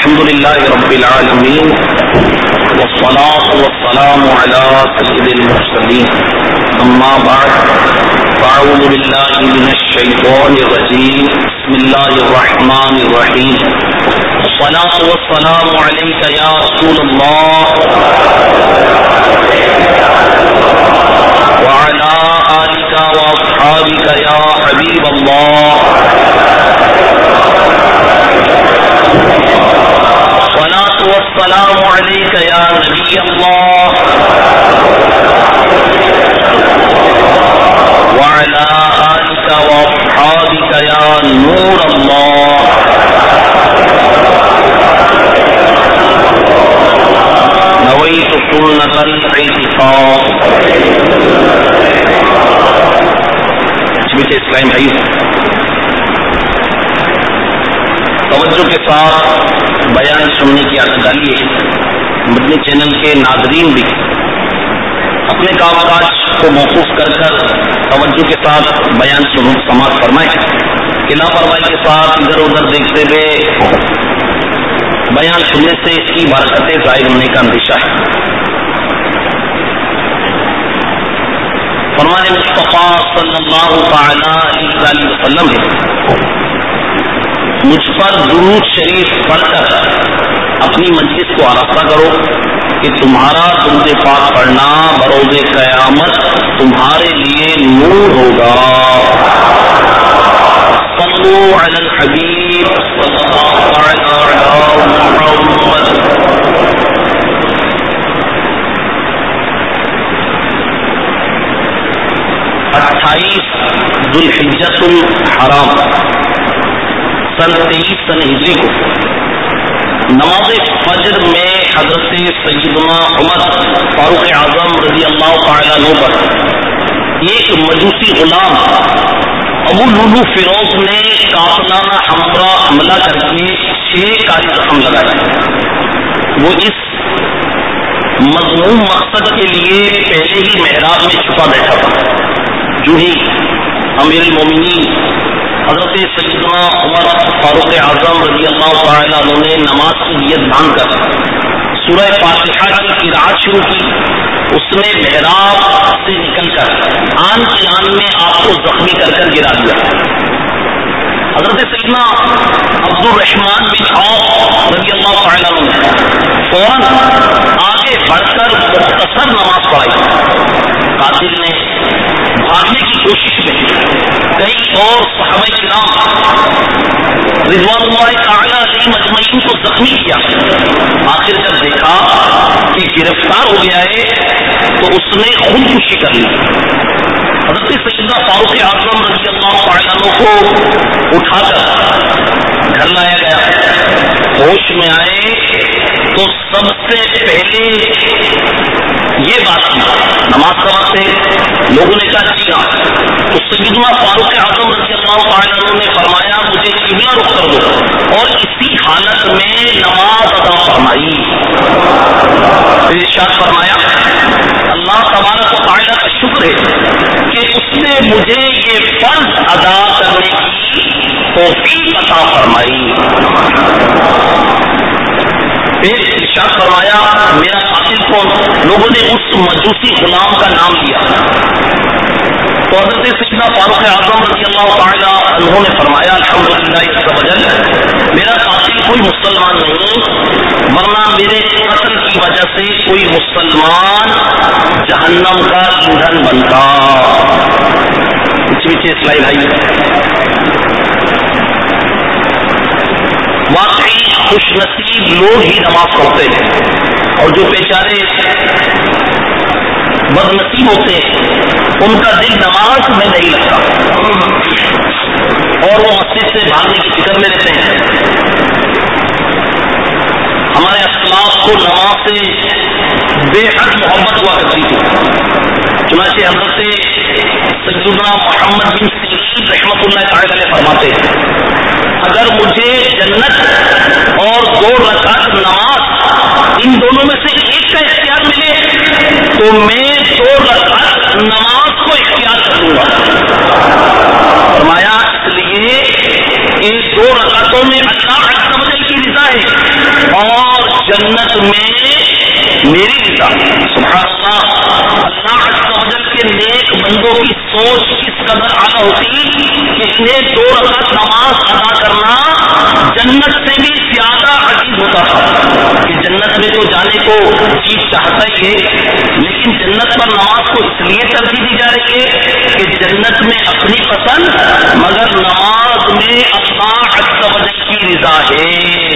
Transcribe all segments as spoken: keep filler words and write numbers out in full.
الحمد لله رب العالمين والصلاة والسلام على سيد المرسلين أما بعد فأعوذ بالله من الشيطان الرجيم بسم الله الرحمن الرحيم الصلاة والسلام عليك يا رسول الله وعلى آلك وأصحابك يا حبيب الله الصلاة والسلام عليك يا نبي الله وعلى آلك وأصحابك يا نور الله نويت سنة الاعتقاد. میٹھے اسلام بھائی توجہ کے ساتھ بیان سننے کی عادت ڈالیے. مدنی چینل کے ناظرین بھی اپنے کام کاج کو موقوف کر کر توجہ کے ساتھ بیان سماعت فرمائیں کہ لاپرواہی کے ساتھ ادھر ادھر دیکھتے ہوئے بیان سننے سے اس کی برکتیں ظاہر ہونے کا اندیشہ ہے. فرمان مصطفیٰ صلی اللہ تعالی علیہ وسلم ہے مجھ پر درود شریف پڑھ کر اپنی مجلس کو آراستہ کرو کہ تمہارا درود پاک پڑھنا بروز قیامت تمہارے لیے نور ہوگا. صلو علی الحبیب صلی اللہ علیہ وسلم. اٹھائیس ذوالحجۃ الحرام سن تیئیس سن ہجری کو نماز فجر میں حضرت سیدنا عمر فاروق اعظم رضی اللہ تعالیٰ عنہ پر ایک مجوسی غلام ابو لولو فیروز نے قافلانہ ہمرا حملہ کر کے چھ کاری زخم لگائے. وہ اس مضموم مقصد کے لیے پہلے ہی محراب میں چھپا بیٹھا تھا. جو ہی امیر المومنین حضرت سیدنا عمر فاروق اعظم رضی اللہ تعالیٰ عنہ نے نماز کی نیت باندھ کر سورہ فاتحہ کی قرأت شروع کی. اس نے محراب سے نکل کر آن کی آن میں آپ کو زخمی کر کر گرا دیا. حضرت سیدنا عبد الرحمن بن عوف رضی اللہ تعالیٰ عنہ نے فوراً آگے بڑھ کر مختصر نماز پڑھائی. قاتل نے بھاگنے کی کوشش میں کئی اور صحابہ کرام رضوان اللہ تعالی علیہم اجمعین کو زخمی کیا. آخر جب دیکھا کہ گرفتار ہو گیا ہے تو اس نے خودکشی کر لی. حضرت سیدنا فاروق اعظم رضی اللہ تعالیٰ عنہ کو اٹھا کر گھر لایا گیا. ہوش میں آئے تو سب سے پہلے یہ بات کی نماز کا وقت ہے. لوگوں نے کہا جی ہاں. تو سیدنا فاروق اعظم رضی اللہ تعالیٰ عنہ نے فرمایا مجھے قبلہ رخ کر دو اور اسی حالت میں نماز ادا فرمائی. ارشاد فرمایا اللہ تبارک و تعالیٰ کا شکر ہے کہ اس نے مجھے یہ فرض ادا کرنے کی توفیق عطا فرمائی. پھر ارشاد فرمایا میرا قاتل کون؟ لوگوں نے اس مجوسی غلام کا نام لیا. تو حضرت سیدنا فاروق اعظم رضی اللہ تعالیٰ عنہ نے فرمایا الحمدللہ عز وجل میرا قاتل کوئی مسلمان نہیں ورنہ میرے قتل کی وجہ سے کوئی مسلمان جہنم کا ایندھن بنتا. پیچھے اسلائی بھائی واقعی خوش نصیب لوگ ہی نماز پڑھتے ہیں اور جو بیچارے بد نصیب ہوتے ہیں ان کا دل نماز میں نہیں لگتا اور وہ مسجد سے بھاگنے کی فکر میں رہتے ہیں. ہمارے اسلاف کو نماز سے بے حد محبت ہوا کرتی تھی. چنانچہ حضرت سیدنا محمد بن سیرین رحمۃ اللہ تعالی علیہ فرماتے ہیں اگر مجھے جنت اور دو رکعت نماز ان دونوں میں سے ایک کا اختیار ملے تو میں دو رکعت نماز کو اختیار کر لوں گا. فرمایا اس لیے ان دو رکعتوں میں اللہ عز و جل کی رضا ہے انہیں دو رکعت نماز ادا کرنا جنت سے بھی زیادہ عزیز ہوتا تھا کہ جنت میں تو جانے کو جی چاہتا ہی ہے، لیکن جنت پر نماز کو اس لیے ترجیح دی جا رہی ہے کہ جنت میں اپنی پسند مگر نماز میں اللہ عز و جل کی رضا ہے۔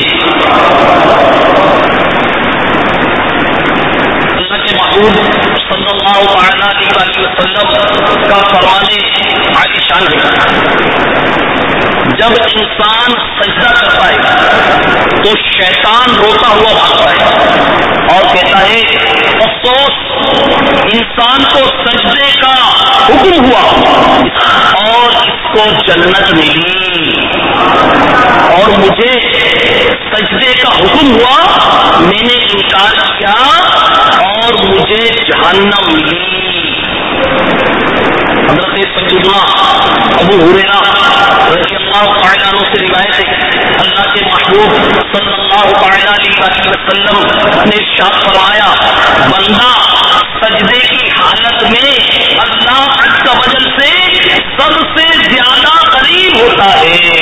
اللہ کے محبوب صلی اللہ علیہ وسلم کا فرمانے عالی شان ہے، جب انسان سجدہ کرتا ہے تو شیطان روتا ہوا بھاگتا ہے اور کہتا ہے افسوس انسان کو سجدے کا حکم ہوا اور اس کو جنت ملی، اور مجھے سجدے کا حکم ہوا میں نے انکار کیا اور مجھے جہنم ملی۔ حضرت سیدنا ابو ہریرہ رضی اللہ تعالیٰ عنہ سے روایت ہے، اللہ کے محبوب صلی اللہ تعالیٰ علیہ وسلم نے ارشاد فرمایا بندہ سجدے کی حالت میں اللہ عز و جل سے سب سے زیادہ قریب ہوتا ہے۔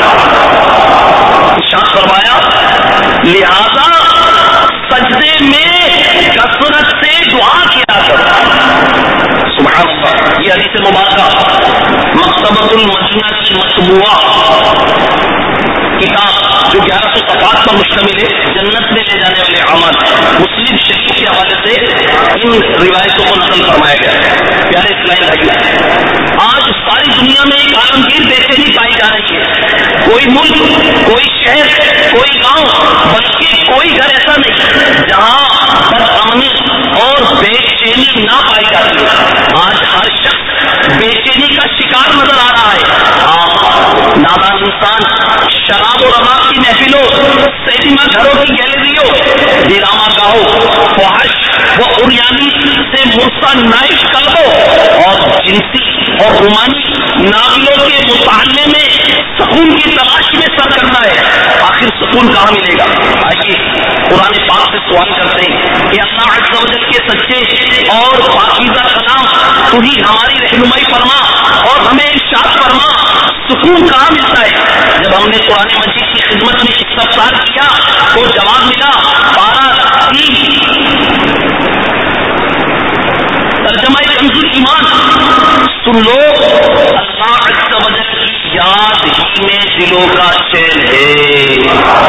ارشاد فرمایا لہذا سجدے میں کثرت سے دعا کیا کرو۔ سبحان اللہ، یہ حدیث مبارکہ مکتبۃ المدینہ کی مطبوعہ کتاب جو گیارہ سو صفحات پر مشتمل ہے، جنت میں لے جانے والے اعمال، مسلم شریف کے حوالے سے ان روایتوں کو نقل فرمایا گیا ہے۔ پیارے اسلامی بھائیو، آج ساری دنیا میں ایک عالمگیر بے چینی پائی جا رہی ہے، کوئی ملک، کوئی شہر، کوئی گاؤں، بلکہ کوئی گھر ایسا نہیں جہاں بدامنی اور بے چینی نہ پائی جاتی ہے۔ آج ہر شخص بے چینی کا شکار نظر آ رہا ہے۔ نادان انسان شراب و رباب کی محفلوں، سینما گھروں کی گیلریوں، ڈرامہ گاہوں، فحش و عریانی سے مرصع نائش کلبوں اور جنسی اور رومانی ناولوں کے مطالعے میں سکون کی تلاش میں سر کرتا ہے۔ آخر سکون کہاں ملے گا؟ آئیے قرآن پاک سے سوال کرتے ہیں کہ اللہ عز و جل کے سچے اور پاکیزہ کلام تو ہی ہماری رہنمائی فرما اور ہمیں ارشاد فرما سکون کہاں ملتا ہے؟ جب ہم نے قرآن مجید کی خدمت میں استفسار کیا تو جواب ملا پارہ تین ترجمہ کنز ایمان سن لو، اللہ عز و جل کی یاد ہی میں دلوں کا چین ہے۔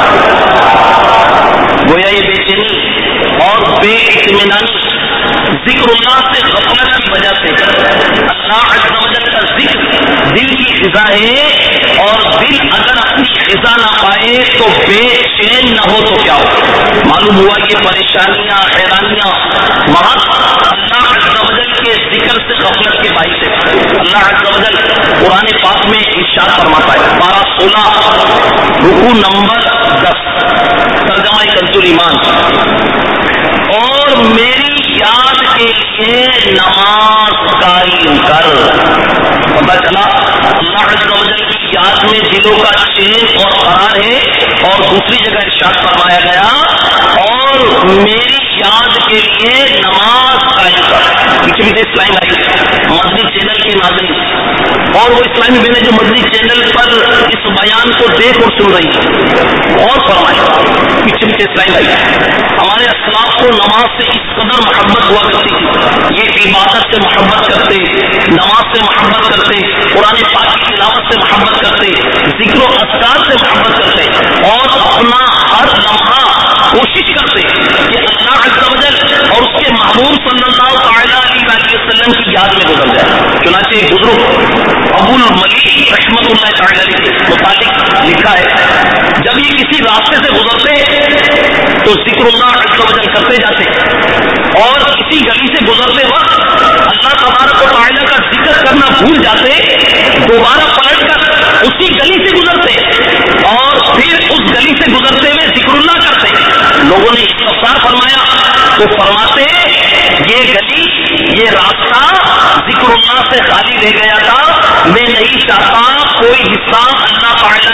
گویا یہ بے چینی اور بے اطمینانی ذکر اللہ سے غفلت کی وجہ سے، اللہ عز و جل کا ذکر دل کی غذا ہے اور دل اگر اپنی غذا نہ پائے تو بے چین نہ ہو تو کیا ہو؟ معلوم ہوا یہ پریشانیاں حیرانیاں محض اللہ عز و جل کے ذکر سے غفلت کے باعث ہے۔ اللہ عز و جل قرآن پاک میں ارشاد فرماتا ہے، پارہ سولہ رکوع نمبر دس، ترجمہ کنز ایمان، اور میری یاد کے لیے نماز قائم کر۔ پتہ چلا اللہ عز و جل کی یاد میں دلوں کا چین اور قرار ہے، اور دوسری جگہ ارشاد فرمایا گیا اور میری یاد کے لیے نماز قائم کر۔ پیچھے بھی اسلامی بھائی مدنی چینل کے ناظرین اور وہ اسلامی بہنیں جو مدنی چینل پر اس بیان کو دیکھ اور سن رہی ہیں اور فرمائے پیچھے پیچھے اسلامی بھائی ہمارے اسلاف کو نماز سے اس قدر محبت ہوا کرتی تھی، یہ عبادت سے محبت کرتے، نماز سے محبت کرتے، قرآن پاک کی تلاوت سے محبت کرتے، ذکر و اذکار سے محبت کرتے اور اپنا ہر لمحہ کوشش کرتے کہ اللہ عز و جل اور اس کے محبوب صلی اللہ تعالیٰ علیہ وسلم کی یاد میں گزر جائے۔ چنانچہ بزرگ ابو الملیک رحمۃ اللہ تعالیٰ علیہ کے متعلق لکھا ہے جب یہ کسی راستے سے گزرتے تو ذکر اللہ عز و جل کرتے جاتے اور کسی گلی سے گزرتے وقت اللہ تبارک و تعالیٰ کا ذکر کرنا بھول جاتے، دوبارہ پلٹ کر اسی گلی سے گزرتے اور پھر اس گلی سے گزرتے ہوئے ذکر اللہ کرتے۔ لوگوں نے استفسار فرمایا تو فرماتے یہ گلی یہ راستہ ذکر اللہ سے خالی رہ گیا تھا، میں نہیں چاہتا کوئی حصہ اللہ تعالیٰ کے ذکر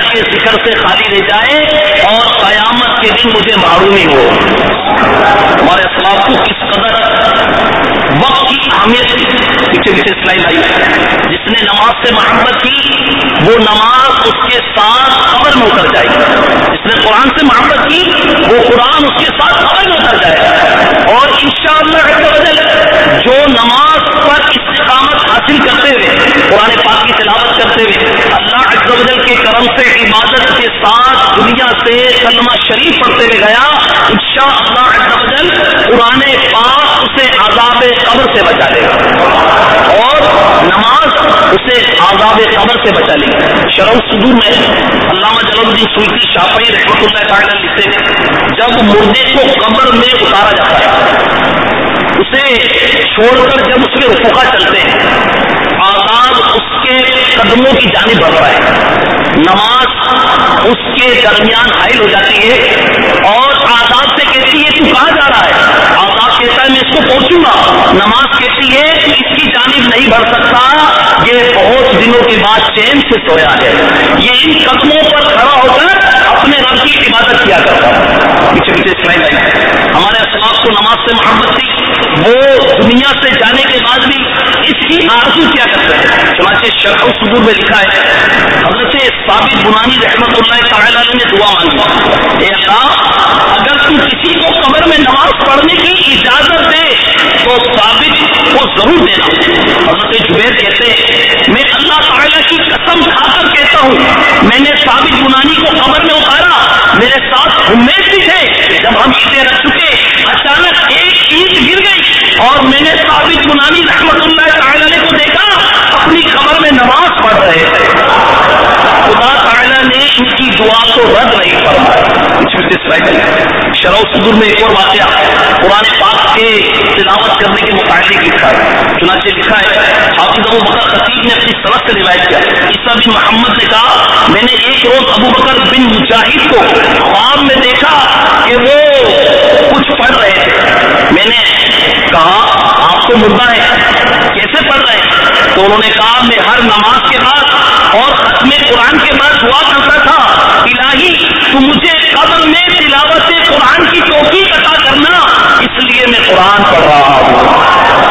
گھر سے خالی رہ جائے اور قیامت کے دن مجھے معلوم ہو. ہمارے اسلاف کو کس قدر وقت کی اہمیت پیچھے پیچھے سلائی لائی. جس نے نماز سے محبت کی وہ نماز اس کے ساتھ قبر میں اتر جائے گی. جس نے قرآن سے محبت کی وہ قرآن اس کے ساتھ قبر میں اتر جائے گا. اور انشاءاللہ عز و جل جو نماز پر استقامت حاصل کرتے ہوئے قرآن پاک کی تلاوت کرتے ہوئے اللہ عز و جل کے کرم سے عبادت کے ساتھ دنیا سے کلمہ شریف پڑھتے ہوئے گیا انشاءاللہ عز و جل قرآن پاک اسے عذاب قبر سے بچا لے گا اور نماز اسے عذاب قبر سے بچا لے گا. شرح الصدور میں علامہ جلال الدین سیوطی شافعی رحمۃ اللہ تعالی لکھتے ہیں جب مردے کو قبر میں اتارا جاتا ہے اسے چھوڑ کر جب اس میں رفقا چلتے ہیں آزاد اس کے قدموں کی جانب بڑھ رہا ہے. نماز اس کے درمیان حائل ہو جاتی ہے اور آزاد سے کہتی ہے تو کہاں جا رہا ہے. آزاد کہتا ہے میں اس کو پہنچوں گا. نماز کہتی ہے اس کی جانب نہیں بڑھ سکتا یہ بہت دنوں کے بعد چین سے سویا ہے. یہ ان قدموں پر کھڑا ہو کر اپنے رب کی عبادت کیا کرتا ہے. پیچھے پیچھے اسلائی لائی ہمارے اسلاف کو نماز سے محبت تھی وہ دنیا سے جانے کے بعد بھی اس کی آرزو کیا کرتے ہیں. چنانچہ شرح الصدور میں لکھا ہے حضرت ثابت بنانی رحمۃ اللہ تعالی علیہ نے دعا مانگی اے اللہ اگر تم کسی کو قبر میں نماز پڑھنے کی اجازت دے تو ثابت کو ضرور دینا. حضرت جبیر کہتے ہیں میں اللہ تعالی کی قسم کھا کر کہتا ہوں میں نے ثابت بنانی کو قبر میں اتارا میرے ساتھ امیش بھی تھے. جب ہم عیدیں رکھ چکے اچانک ایک عید گر گئی اور میں نے ثابت بنانی رحمت اللہ تعالی علیہ کو دیکھا اپنی قبر میں نماز پڑھ رہے تھے. خدا تعالی نے ان کی دعا کو رد نہیں فرمایا. شرح الصدور میں ایک اور واقعہ قرآن پاک کے تلاوت کرنے کے متعلق لکھا ہے. چنانچہ لکھا ہے حافظ ابو بکر خطیب نے اپنی سبق سے روایت کیا عیسیٰ بن محمد نے کہا میں نے ایک روز ابو بکر بن مجاہد کو خواب میں دیکھا کہ وہ کچھ پڑھ رہے تھے. میں نے کہا آپ تو مردہ ہے کیسے پڑھ رہے ہیں؟ تو انہوں نے کہا میں ہر نماز کے بعد اور ختم قرآن کے بعد دعا کرتا تھا الہی تو مجھے قبر میں تلاوت قرآن کی توفیق عطا کرنا اس لیے میں قرآن پڑھ رہا ہوں.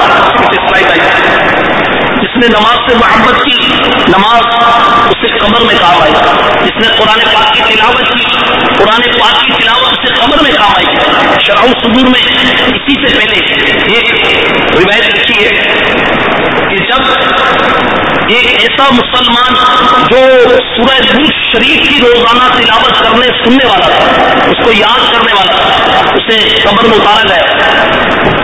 جس نے نماز سے محبت کی نماز اسے قبر میں کام آئی. جس نے قرآن پاک کی تلاوت کی قرآن پاک کی تلاوت اسے قبر میں کام آئی. شرح الصدور میں اسی سے پہلے ایک روایت لکھی ہے کہ جب ایک ایسا مسلمان جو سورہ ملک شریف کی روزانہ تلاوت کرنے سننے والا تھا اس کو یاد کرنے والا تھا اسے قبر میں اتارا گیا.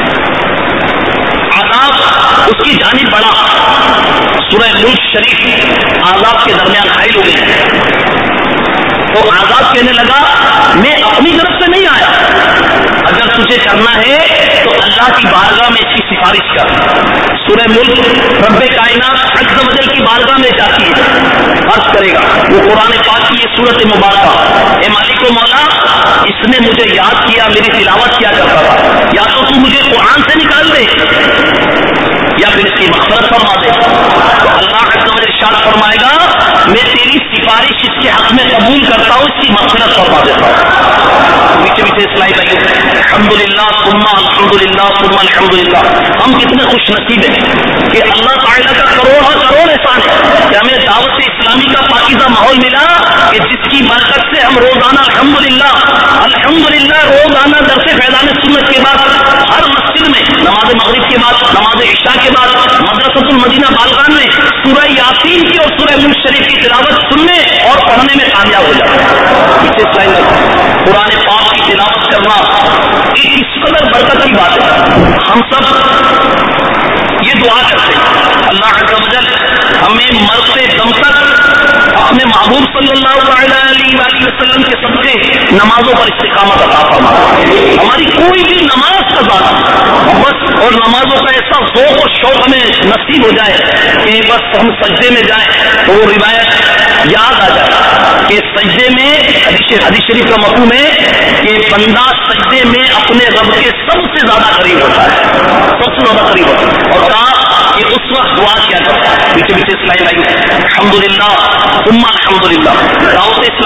عذاب اس کی جانب بڑھا. سورہ ملک شریف عذاب کے درمیان حائل ہو گئی تو عذاب کہنے لگا میں اپنی طرف سے نہیں آیا اگر تجھے کرنا ہے تو اللہ کی بارگاہ میں اس کی سفارش کر. سورہ ملک رب کائنات عز و جل کی بارگاہ میں جاتی ہے عرض کرے گا وہ قرآن پاک کی یہ صورت مبارکہ اے مالک و مولا اس نے مجھے یاد کیا میری تلاوت کیا کرتا تھا یا تو تو مجھے قرآن سے نکال دے یا پھر اس کی مغفرت فرما دے. تو اللہ عز و جل ارشاد فرمائے گا میں تیری سفارش اس کے حق میں قبول کرتا ہوں اس کی مغفرت فرما دیتا ہوں. پیچھے پیچھے اسلائی لگی الحمد للہ ثم الحمد للہ ثم الحمد للہ. ہم کتنے خوش نصیب ہیں کہ اللہ تعالیٰ کا کروڑ کروڑ احسان ہے کہ ہمیں دعوت اسلامی کا پاکیزہ ماحول ملا کہ جس کی برکت سے ہم روزانہ الحمد للہ الحمد للہ روزانہ درس فیضان سنت کے بعد ہر مسجد میں نماز مغرب کے بعد نماز عشاء کے بعد مدرسۃ المدینہ بالغان میں سورہ یاسین کی اور سورہ ملک شریف کی تلاوت سننے اور پڑھنے میں کامیاب ہو جاتا ہے. پیچھے اسلائی قرآن پاک کی تلاوت کرنا ایک اس قدر برکت کی بات ہے. ہم سب یہ دعا کرتے ہیں اللہ عز و جل ہمیں مرتے دم تک اپنے محبوب صلی اللہ علیہ وآلہ وسلم کے صدقے نمازوں پر استقامت عطا فرما. ہماری کوئی بھی نماز کا ذات بس اور نمازوں کا ایسا ذوق اور شوق ہمیں نصیب ہو جائے کہ بس ہم سجدے میں جائیں تو وہ روایت یاد آ جائے کہ سجدے میں حدیث شریف کا مفہوم ہے کہ بندہ سجدے میں اپنے رب کے سب سے زیادہ قریب ہوتا ہے سب سے زیادہ قریب ہوتا ہے. اور کہا کہ اس وقت دعا کیا کرتا ہے پیچھے پیچھے اسلائی لائی الحمد للہ ثم الحمد للہ. دعوت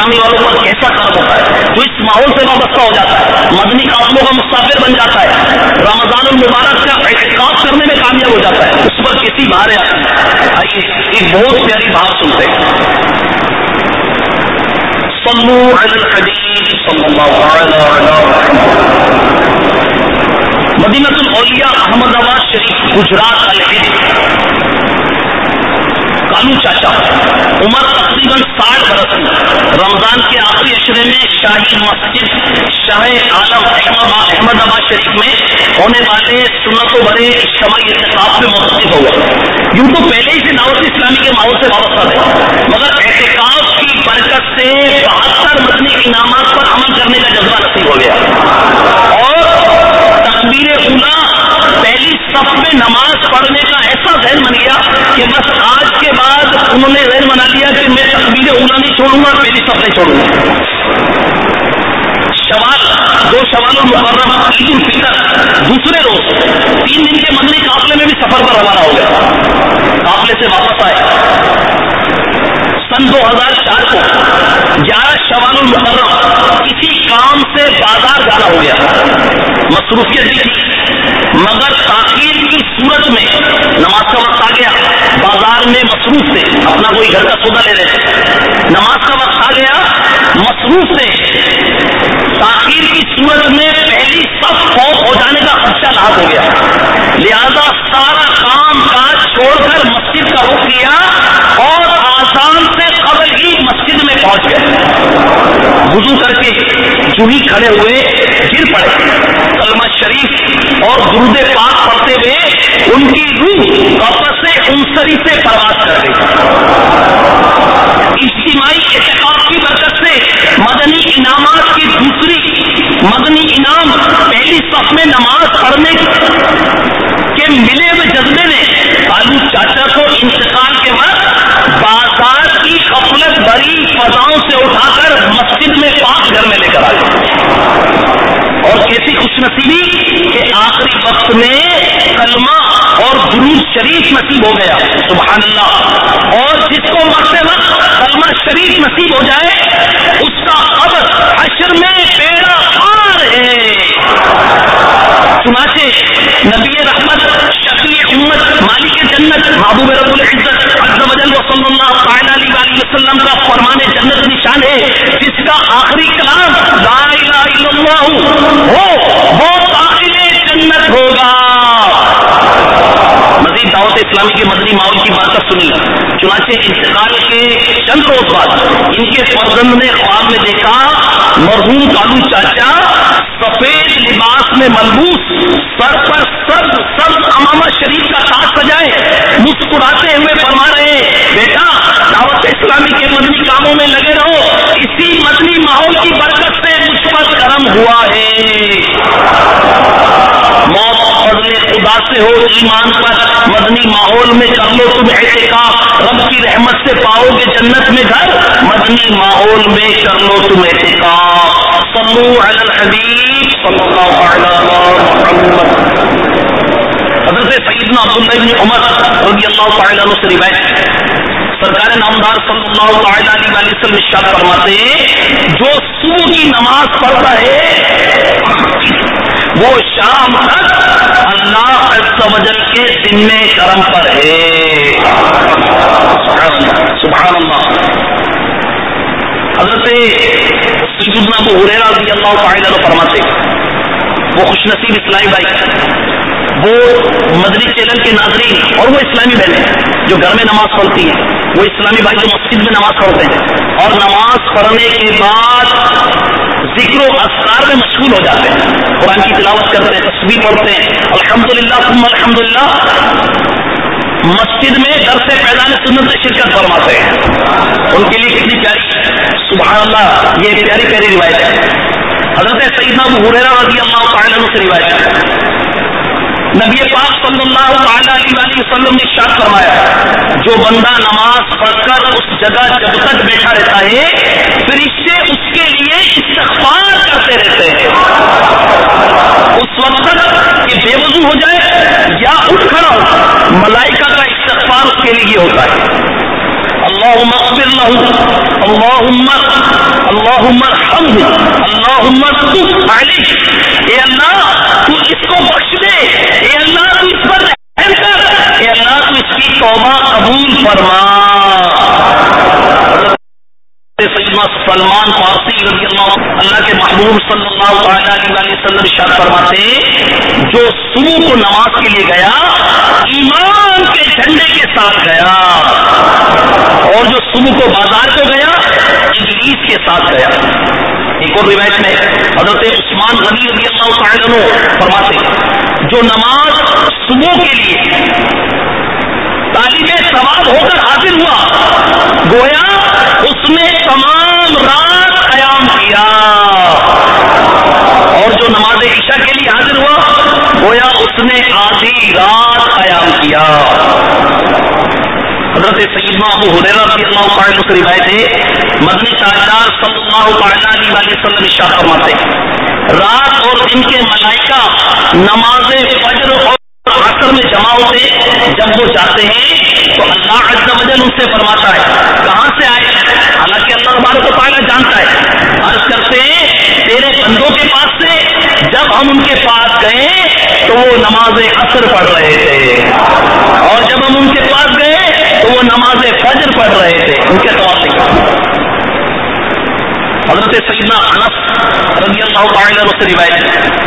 اسلامی والوں پر کیسا کرم ہوتا ہے، تو اس ماحول سے وابستہ ہو جاتا ہے، مدنی قافلوں کا مسافر بن جاتا ہے، رمضان المبارک کا اعتکاف کرنے میں کامیاب ہو جاتا ہے، اس پر کسی بھارے آتی ہے۔ آئیے ایک بہت پیاری بات سنتے ہیں، صلو علی الحبیب صلی اللہ علیہ وسلم۔ مدینہ الاولیاء احمد آباد شریف گجرات الہند، کالو چاچا، عمر تقریباً ساٹھ برس کی، رمضان کے آخری عشرے میں شاہی مسجد شاہ عالم احمد آباد شریف میں ہونے والے سنتوں بھرے اجتماعی اعتکاف میں منتخب ہو گئے۔ یوں تو پہلے ہی سے دعوت اسلامی کے ماحول سے وابستہ تھے، مگر اعتکاف کی برکت سے بہتر مدنی انعامات پر عمل کرنے کا جذبہ نصیب ہو گیا، اور تکبیر اولیٰ پہلی صف میں نماز پڑھنے کا ایسا ذہن بن گیا کہ بس آج کے بعد انہوں نے ذہن بنا لیا کہ میں تکبیر اولیٰ نہیں چھوڑوں گا، پہلی صف نہیں چھوڑوں گا۔ شوال دو شوال المحرم عید الفطر دوسرے روز تین دن کے مدنی قافلے میں بھی سفر پر روانہ ہو گئے، قافلے سے واپس آئے۔ سن دو ہزار چار کو گیارہ شوال المحرم کسی کام سے بازار جانا ہو گیا، مصروفیت بھی تھی، مگر تاخیر کی صورت میں نماز کا وقت آ گیا، بازار میں مصروف تھے، اپنا کوئی گھر کا سودا لے رہے تھے، نماز کا وقت آ گیا، مصروف تھے، تاخیر کی صورت میں پہلی صف فوت ہو جانے کا خدشہ لاحق ہو گیا، لہذا سارا کام کاج چھوڑ کر مسجد کا رخ کیا اور آذان سے قبل ہی مسجد میں پہنچ گئے۔ وضو کر کے جو ہی کھڑے ہوئے گر پڑے، کلمہ شریف اور درود پاک پڑھتے ہوئے ان کی روح واپس سے انصری سے پرواز کر گئی۔ اجتماعی اعتکاف کی برکت سے مدنی انعامات کی دوسری مدنی انعام پہلی صف میں نماز پڑھنے کے ملے ہوئے جذبے نے کالو چاچا کو انتقال کے وقت بازار کی غفلت بھری فضاؤں سے اٹھا کر مسجد میں پاک گھر میں لے کر آئے، اور کیسی خوش نصیبی کہ آخری وقت میں کلمہ اور درود شریف نصیب ہو گیا، سبحان اللہ۔ اور جس کو مرتے وقت کلمہ شریف نصیب ہو جائے اس کا قبر حشر میں بیڑا پار ہے۔ چنانچہ نبی رحمت شفیع امت مالک جنت محبوب رب العزت عز و جل صلی اللہ تعالی علیہ وسلم کا فرمان جنت نشان ہے، جس کا آخری کلام لا الہ الا اللہ ہو وہ داخل جنت ہوگا۔ مزید دعوت اسلامی کے مدنی ماحول کی برکت سنی، چنانچہ انتقال کے چند روز بعد ان کے فرزند نے خواب میں دیکھا مرحوم کالو چاچا سفید لباس میں ملبوس، سر پر سبز سبز امامہ شریف کا تاج سجائے مسکراتے ہوئے فرما رہے بیٹا دعوت اسلامی کے مدنی کاموں میں لگے رہو، اسی مدنی ماحول کی برکت سے مجھ پر کرم ہوا ہے۔ موت فضل خدا سے ہو، ایمان پر مدنی ماحول میں کر لو تم اعتکاف، رب کی رحمت سے پاؤ گے جنت میں گھر، مدنی ماحول میں کر لو تم اعتکاف۔ صلو علی الحبیب صلی اللہ علیہ محمد۔ حضرت سیدنا عبداللہ بن عمر رضی اللہ تعالی عنہ سے روایت، سرکار نامدار صلی اللہ تعالی علیہ وسلم ارشاد فرماتے ہیں جو صبح کی نماز پڑھتا ہے وہ شام تک اللہ عز و جل کے دن میں کرم پر ہے۔ سبحان اللہ۔ حضرت سیدنا ابو ہریرہ رضی اللہ تعالی عنہ فرماتے وہ خوش نصیب اسلامی بھائی، وہ مدنی چینل کے ناظرین اور وہ اسلامی بہنیں جو گھر میں نماز پڑھتی ہیں، وہ اسلامی بھائی جو مسجد میں نماز پڑھتے ہیں اور نماز پڑھنے کے بعد ذکر و اذکار میں مشغول ہو جاتے ہیں، قرآن کی تلاوت کرتے ہیں، تسبیح پڑھتے ہیں، الحمدللہ ثم الحمدللہ، مسجد میں درس پیدان سنت میں شرکت فرماتے ہیں۔ ان کے لیے کتنی پیاری، سبحان اللہ، یہ پیاری پیاری روایت ہے۔ حضرت سیدنا ابو ہریرہ رضی اللہ تعالی عنہ سے روایت ہے، نبی پاک صلی اللہ تعالی علیہ وسلم نے ارشاد فرمایا جو بندہ نماز پڑھ کر اس جگہ جب تک بیٹھا رہتا ہے فرشتے اس کے لیے استغفار کرتے رہتے ہیں اس وقت تک کہ بے وضو ہو جائے یا اٹھ کھڑا ہو، ملائکہ کا استغفار اس کے لیے ہوتا ہے۔ اللہم اغفر لہ، اللہم اللہم ارحمہ اللہم تب علیہ، اے اللہ تو اس کو بخش دے، اے اللہ تو اس پر رحم کر، اے اللہ تو اس کی توبہ قبول فرما۔ سیدنا سلمان فارسی رضی اللہ اللہ کے محبوب صلی اللہ علیہ وسلم ارشاد فرماتے ہیں، جو صبح کو نماز کے لیے گیا ایمان کے جھنڈے کے ساتھ گیا، اور جو صبح کو بازار کو گیا ابلیس کے ساتھ گیا۔ ایک اور روایت میں حضرت عثمان غنی رضی اللہ تعالیٰ عنہ فرماتے ہیں، جو نماز صبح کے لیے طالب ثواب ہو کر حاضر ہوا گویا اس نے تمام رات قیام کیا، اور جو نماز عشاء کے لیے حاضر ہوا گویا اس نے آدھی رات قیام کیا۔ حضرت سیدنا ابو ہریرہ رضی اللہ تعالیٰ عنہ سے روایت ہے، مدنی تاجدار صلی اللہ تعالیٰ علیہ وسلم ارشاد فرماتے ہیں، رات اور دن کے ملائکہ نماز فجر اور عصر میں جمع ہوتے، جب وہ جاتے ہیں تو اللہ عز و جل ان سے فرماتا ہے کہاں سے آئے، حالانکہ اللہ تبارک و تعالیٰ جانتا ہے، عرض کرتے ہیں تیرے بندوں کے پاس سے، جب ہم ان کے پاس گئے تو وہ نماز عصر پڑھ رہے تھے، اور جب ہم ان کے پاس گئے تو وہ نماز فجر پڑھ رہے تھے، ان کے توافق۔ حضرت سیدنا انس رضی اللہ تعالی عنہ سے روایت ہے،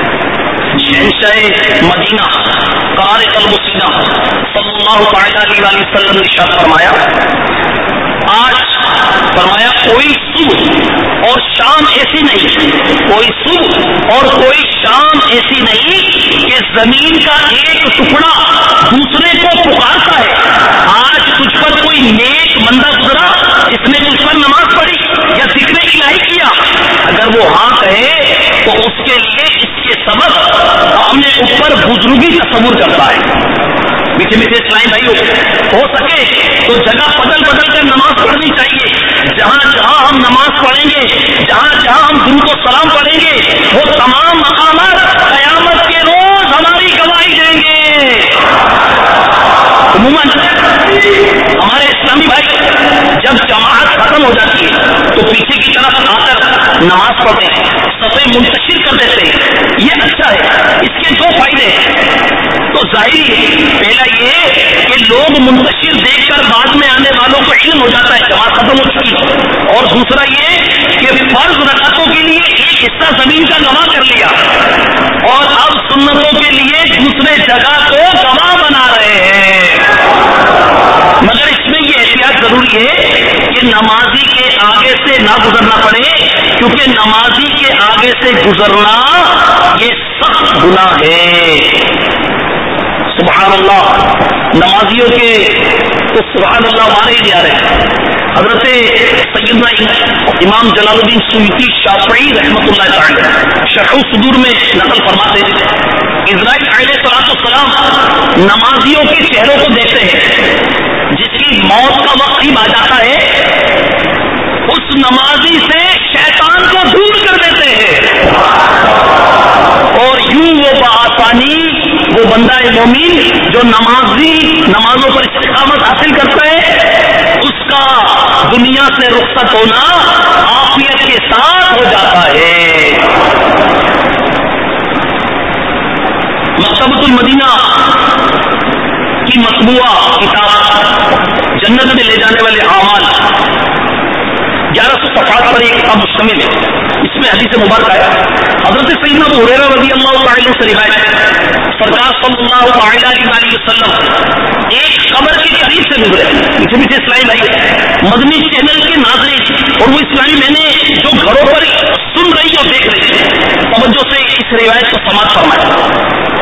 شہنشاہ مدینہ قرار قلب و سینہ صلی اللہ تعالی علیہ وسلم نے ارشاد فرمایا، آج فرمایا کوئی صبح اور شام ایسی نہیں، کوئی صبح اور کوئی شام ایسی نہیں کہ زمین کا ایک ٹکڑا دوسرے کو پکارتا ہے، آج تجھ پر کوئی نیک بندہ گزرا، اس نے تجھ پر نماز پڑھی یا ذکر الہی کیا، اگر وہ ہاں کہے تو اس کے لیے اس کے سبب اپنے اوپر بزرگی تصور کرتا ہے۔ میٹھے میٹھے اسلامی بھائیو، ہو سکے تو جگہ بدل بدل کر نماز پڑھنی چاہیے، جہاں جہاں ہم نماز پڑھیں گے، جہاں جہاں ہم درود و سلام پڑھیں گے، وہ تمام مقامات قیامت کے روز ہماری گواہی دیں گے۔ عموماً ہمارے اسلامی بھائی جب جماعت ختم ہو جاتی ہے تو پیچھے کی طرف آ کر نماز پڑھتے ہیں، صفیں منتشر کر دیتے ہیں، یہ اچھا ہے، اس کے دو فائدے ہیں۔ تو ظاہری پہلا یہ کہ لوگ منتشر دیکھ کر بعد میں آنے والوں کو علم ہو جاتا ہے جماعت ختم ہو چکی، اور دوسرا یہ کہ فرض رکعتوں کے لیے ایک حصہ زمین کا گواہ کر لیا، اور اب سنتوں کے لیے دوسرے جگہ کو گواہ بنا رہے ہیں۔ مگر اس میں یہ احتیاط ضروری ہے کہ نمازی کے آگے سے نہ گزرنا پڑے، کیونکہ نمازی کے آگے سے گزرنا یہ سخت گناہ ہے۔ سبحان اللہ، نمازیوں کے تو سبحان اللہ مارے ہی جا رہے ہیں۔ حضرت سیدنا امام جلال الدین سیوطی شافعی رحمۃ اللہ تعالی شرح الصدور میں نقل فرماتے ہیں، اسرائیل علیہ السلام نمازیوں کے چہروں کو دیکھتے ہیں، جس کی موت کا وقت قریب آ جاتا ہے اس نمازی سے شیطان کو دور کر دیتے ہیں، اور یوں وہ بآسانی وہ بندہ مومن جو نمازی نمازوں پر استقامت حاصل کرتا ہے اس کا دنیا سے رخصت ہونا عافیت کے ساتھ ہو جاتا ہے۔ مکتبۃ المدینہ کی مطبوعہ کتاب جنت میں لے جانے والے اعمال گیارہ سو صفحات پر ایک کتاب مشتمل ہے، اس میں حدیث مبارکہ ہے، حضرت سیدنا ابو ہریرہ رضی اللہ تعالی عنہ سے روایت ہے، سرکار صلی اللہ علیہ وسلم ایک قبر کے قریب سے گزرے، میٹھے میٹھے اسلامی بھائی، مدنی چینل کے ناظرین اور وہ اسلامی میں نے جو گھروں پر سن رہی اور دیکھ رہی توجہ سے اس روایت کو سماعت فرمائے۔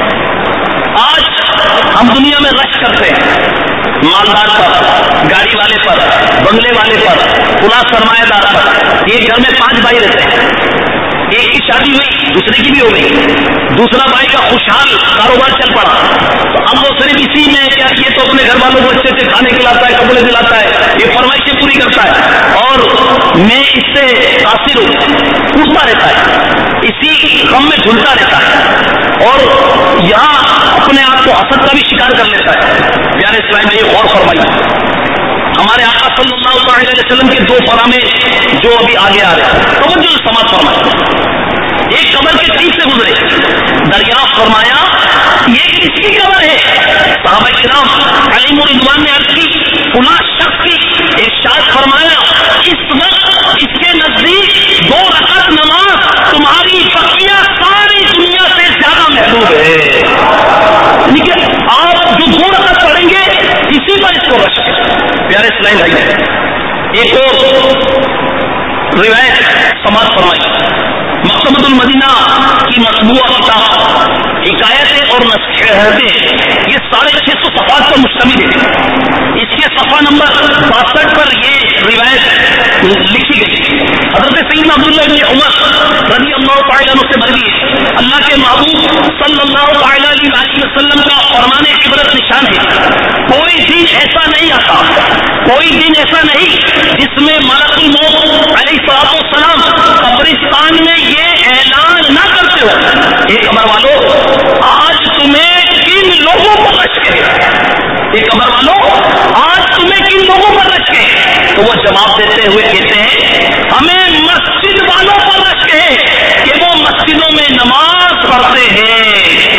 آج ہم دنیا میں رش کرتے ہیں، مالدار پر، گاڑی والے پر، بنگلے والے پر، پورا سرمایہ دار پر، ایک گھر میں پانچ بھائی رہتے ہیں، ایک کی شادی ہوئی دوسرے کی بھی ہو گئی، دوسرا بھائی کا خوشحال کاروبار چل پڑا، تو اب وہ صرف اسی میں کیا یہ تو اپنے گھر والوں کو اچھے سے کھانے کھلاتا ہے، کپڑے دلاتا ہے، یہ فرمائشیں پوری کرتا ہے، اور میں اس سے تاثر ہوں، ٹوٹتا رہتا ہے، اسی غم میں جھولتا رہتا ہے، اور یہاں اپنے آپ کو حسد کا بھی شکار کر لیتا ہے۔ پیارے اسلام میں یہ غور فرمائیے، ہمارے آقا صلی اللہ علیہ وسلم کے دو فرامے جو ابھی آگے آ رہے ہیں تو وہ جو سماعت فرمائے. ایک قبر کے قریب سے گزرے, دریافت فرمایا یہ کس کی قبر ہے؟ صحابہ کرام علیہ رضوان نے عرض کی فلاں شخص کی. ارشاد فرمایا اس وقت اس کے نزدیک دو رکعت نماز تمہاری بقیہ ساری دنیا سے زیادہ محبوب ہے. یعنی کہ آپ جو دو رکعت پڑھیں گے اسی پر اس کو رش کریں. پیارے اسلام بھائی ایک اور روایت سماعت فرمائی. مکتبۃ المدینہ کی مطبوعہ کتاب حکایتیں اور نصیحتیں یہ ساڑھے چھ سو صفحات پر مشتمل ہے. اس کے صفحہ نمبر باسٹھ پر یہ روایت لکھی گئی. حضرت سیدنا عبداللہ بن عمر رضی اللہ تعالیٰ عنہ سے مروی ہے, اللہ کے محبوب صلی اللہ تعالیٰ علیہ وسلم کا فرمان عبرت نشان ہے کوئی دن ایسا نہیں آتا, کوئی دن ایسا نہیں جس میں ملک الموت علیہ الصلوۃ والسلام قبرستان میں یہ اعلان نہ کرتے ہو ایک قبر والو آج تمہیں کن لوگوں پر رش کرے. ایک قبر والو آج تمہیں کن لوگوں پر رش کرے. تو وہ جواب دیتے ہوئے کہتے ہیں ہمیں مسجد والوں پر رش کرے کہ وہ مسجدوں میں نماز پڑھتے ہیں.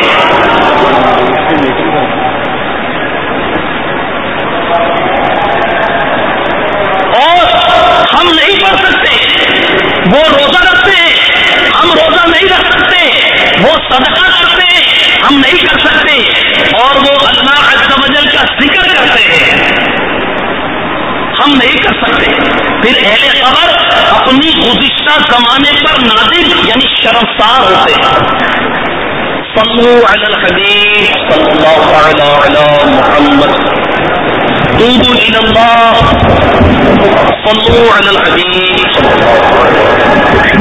اور ہم نہیں پڑھ سکتے, وہ روزہ رکھتے ہیں ہم روزہ نہیں رکھ سکتے, وہ صدقہ کرتے ہیں ہم نہیں کر سکتے, اور وہ اللہ عز و جل کا ذکر کرتے ہیں ہم نہیں کر سکتے. پھر اہل قبر اپنی گزشتہ زمانے پر نادر یعنی شرمسار ہوتے ہیں. صلو علی الحبیب صلی اللہ علی محمد توبوا الی اللہ صلو علی الحبیب صلی اللہ علیہ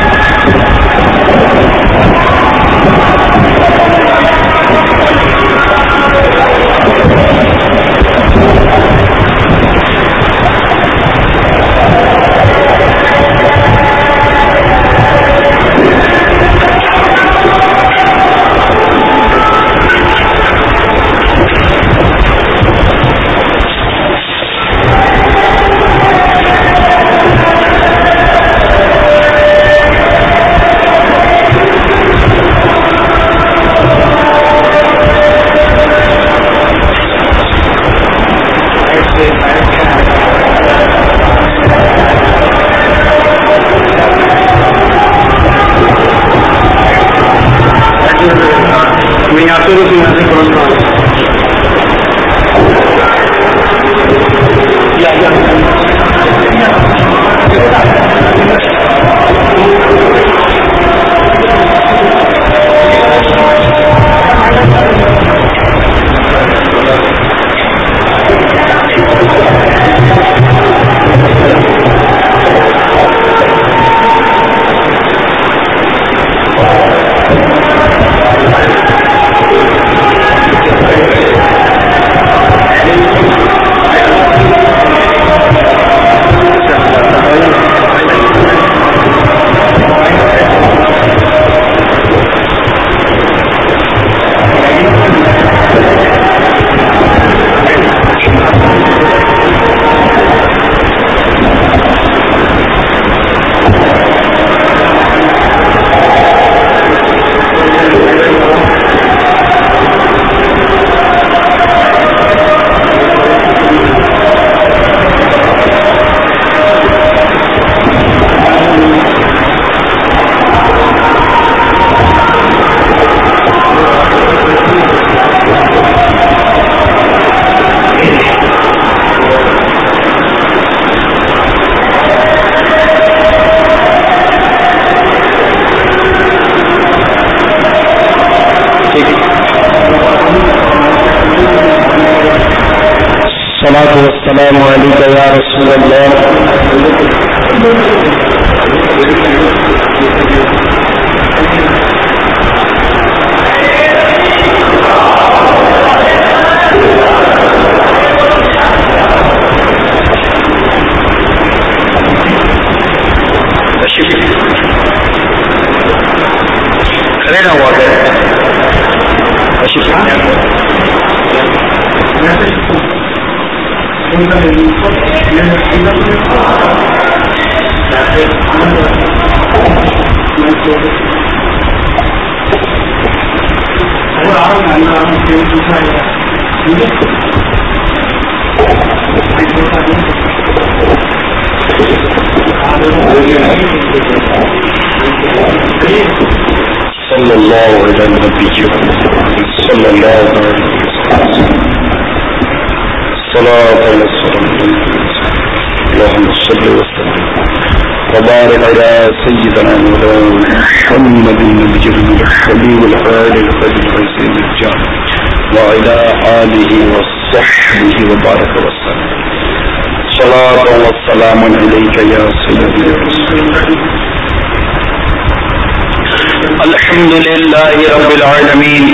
السلام علیکم یا رسول اللہ. کھڑے نہ ہوا گئے صلی اللہ علیہ نبی صلی اللہ علیہ وسلم صلاۃ اللهم صل وسلم وبارك على سيدنا محمد النبي الحبيب العالي القدير العزيز الجاه وعلى آله وصحبه وبارك وسلم صلاة والسلام عليك يا سيدي الحمد لله رب العالمين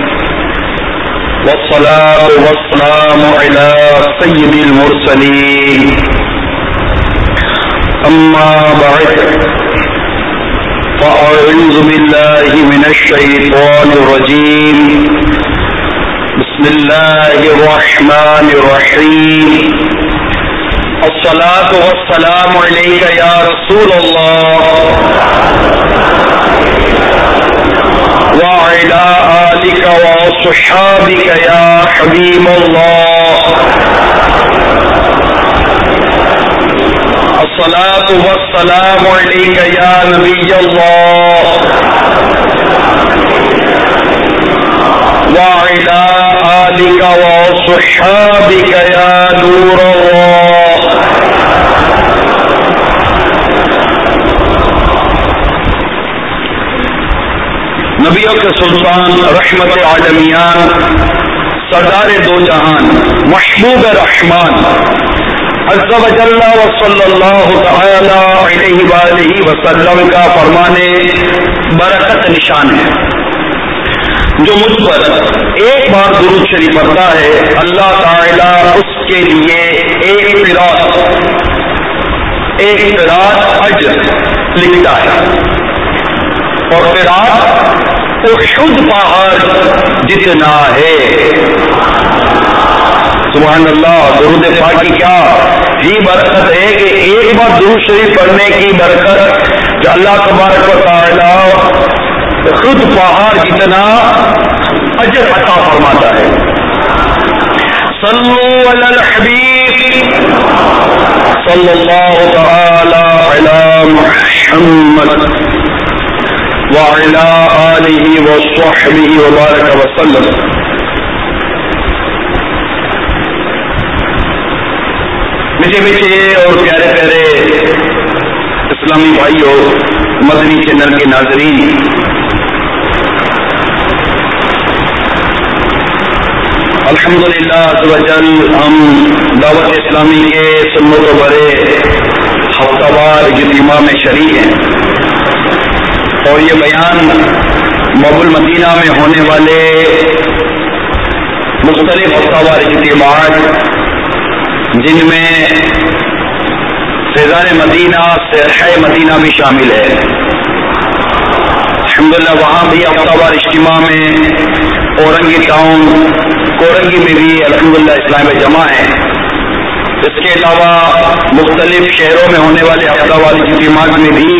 والصلاة والسلام على سيد المرسلين أما بعد فأعوذ بالله من الشيطان الرجيم بسم الله الرحمن الرحيم الصلاة والسلام عليك يا رسول الله وعلى آلك وصحابك يا حبيب الله الصلاة والسلام عليك يا نبي الله وعلى آلك وصحابك يا نور الله نبیوں کے سلطان رحمت عالمیان سردار دو جہان محبوب رحمان عز و جل و صلی اللہ تعالی علیہ وآلہ وسلم کا فرمانے برکت نشان ہے. جو مجھ پر ایک بار درود شریف پڑھتا ہے اللہ تعالی اس کے لیے ایک قرات ایک قرات اجر لکھتا ہے اور قرات احد پہاڑ جتنا ہے. سبحان اللہ. درود پاک کی کیا ہی برکت ہے کہ ایک بار درود شریف پڑھنے کی برکت جو اللہ تبارک و تعالی خود پہاڑ جتنا اجر عطا فرماتا ہے. صلو علی الحبیب صلی اللہ تعالی علی محمد وعلى آله وصحبه وبارك وسلم. میٹھے میٹھے اور پیارے پیارے اسلامی بھائیوں، مدنی چینل کے ناظرین، الحمدللہ عز و جل ہم دعوت اسلامی کے سنت و برے ہفتہ وار اجتماع میں شریک ہیں اور یہ بیان مب المدینہ میں ہونے والے مختلف ہفتہ وار اجتماعات جن میں فیضان مدینہ سیاح مدینہ بھی شامل ہے، الحمدللہ وہاں بھی ہفتہ وار اجتماع میں اورنگی ٹاؤن کورنگی میں بھی الحمدللہ اسلام جمع ہے. اس کے علاوہ مختلف شہروں میں ہونے والے ہفتہ وار اجتماعات میں بھی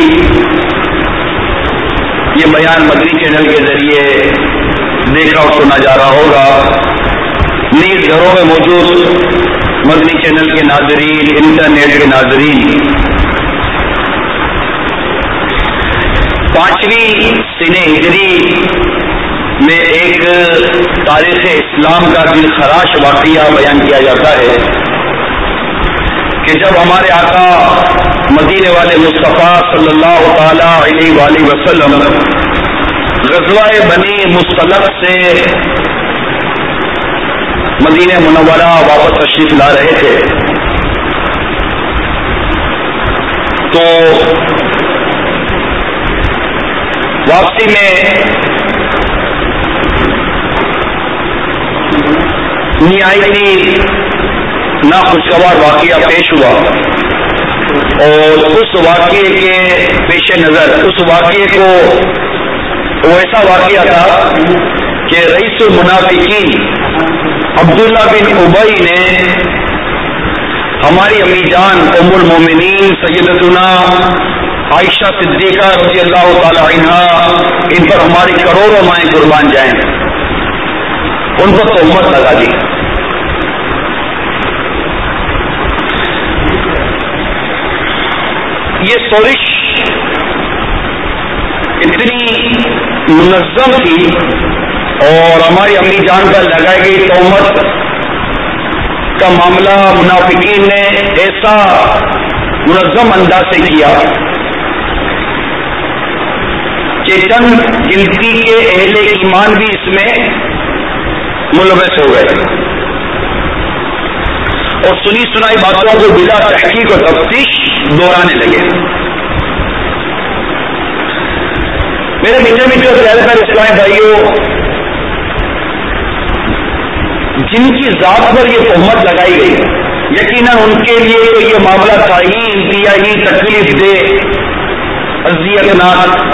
یہ بیان مدنی چینل کے ذریعے دیکھا اور سنا جا رہا ہوگا. نیز گھروں میں موجود مدنی چینل کے ناظرین، انٹرنیٹ کے ناظرین، پانچویں سنہ ہجری میں ایک تاریخ اسلام کا دل خراش واقعہ بیان کیا جاتا ہے کہ جب ہمارے آقا مدینے والے مصطفیٰ صلی اللہ تعالی علیہ وآلہ وسلم غزوہ بنی مصطلق سے مدینہ منورہ واپس تشریف لا رہے تھے تو واپسی میں نہایتی ناخوشگوار واقعہ پیش ہوا اور اس واقعے کے پیش نظر اس واقعے کو وہ ایسا واقعہ تھا کہ رئیس المنافقین عبداللہ بن ابی نے ہماری امی جان ام المومنین سیدتنا عائشہ صدیقہ رضی اللہ تعالی عنہا، ان پر ہماری کروڑوں مائیں قربان جائیں، ان پر تہمت لگا دی. یہ سورش اتنی منظم تھی اور ہماری امی جان پر لگائی گئی تہمت کا معاملہ منافقین نے ایسا منظم انداز سے کیا کہ چند گنتی کے اہل ایمان بھی اس میں ملوث ہو گئے اور سنی سنائی باتوں کو بلا تحقیق اور تفتیش دہرانے لگے. میرے میٹھے میٹھے اور پیارے پیارے اسلامی بھائیوں، جن کی ذات پر یہ تہمت لگائی گئی یقیناً ان کے لیے تو یہ معاملہ تھا ہی انتہائی تکلیف دہ، اذیت ناک.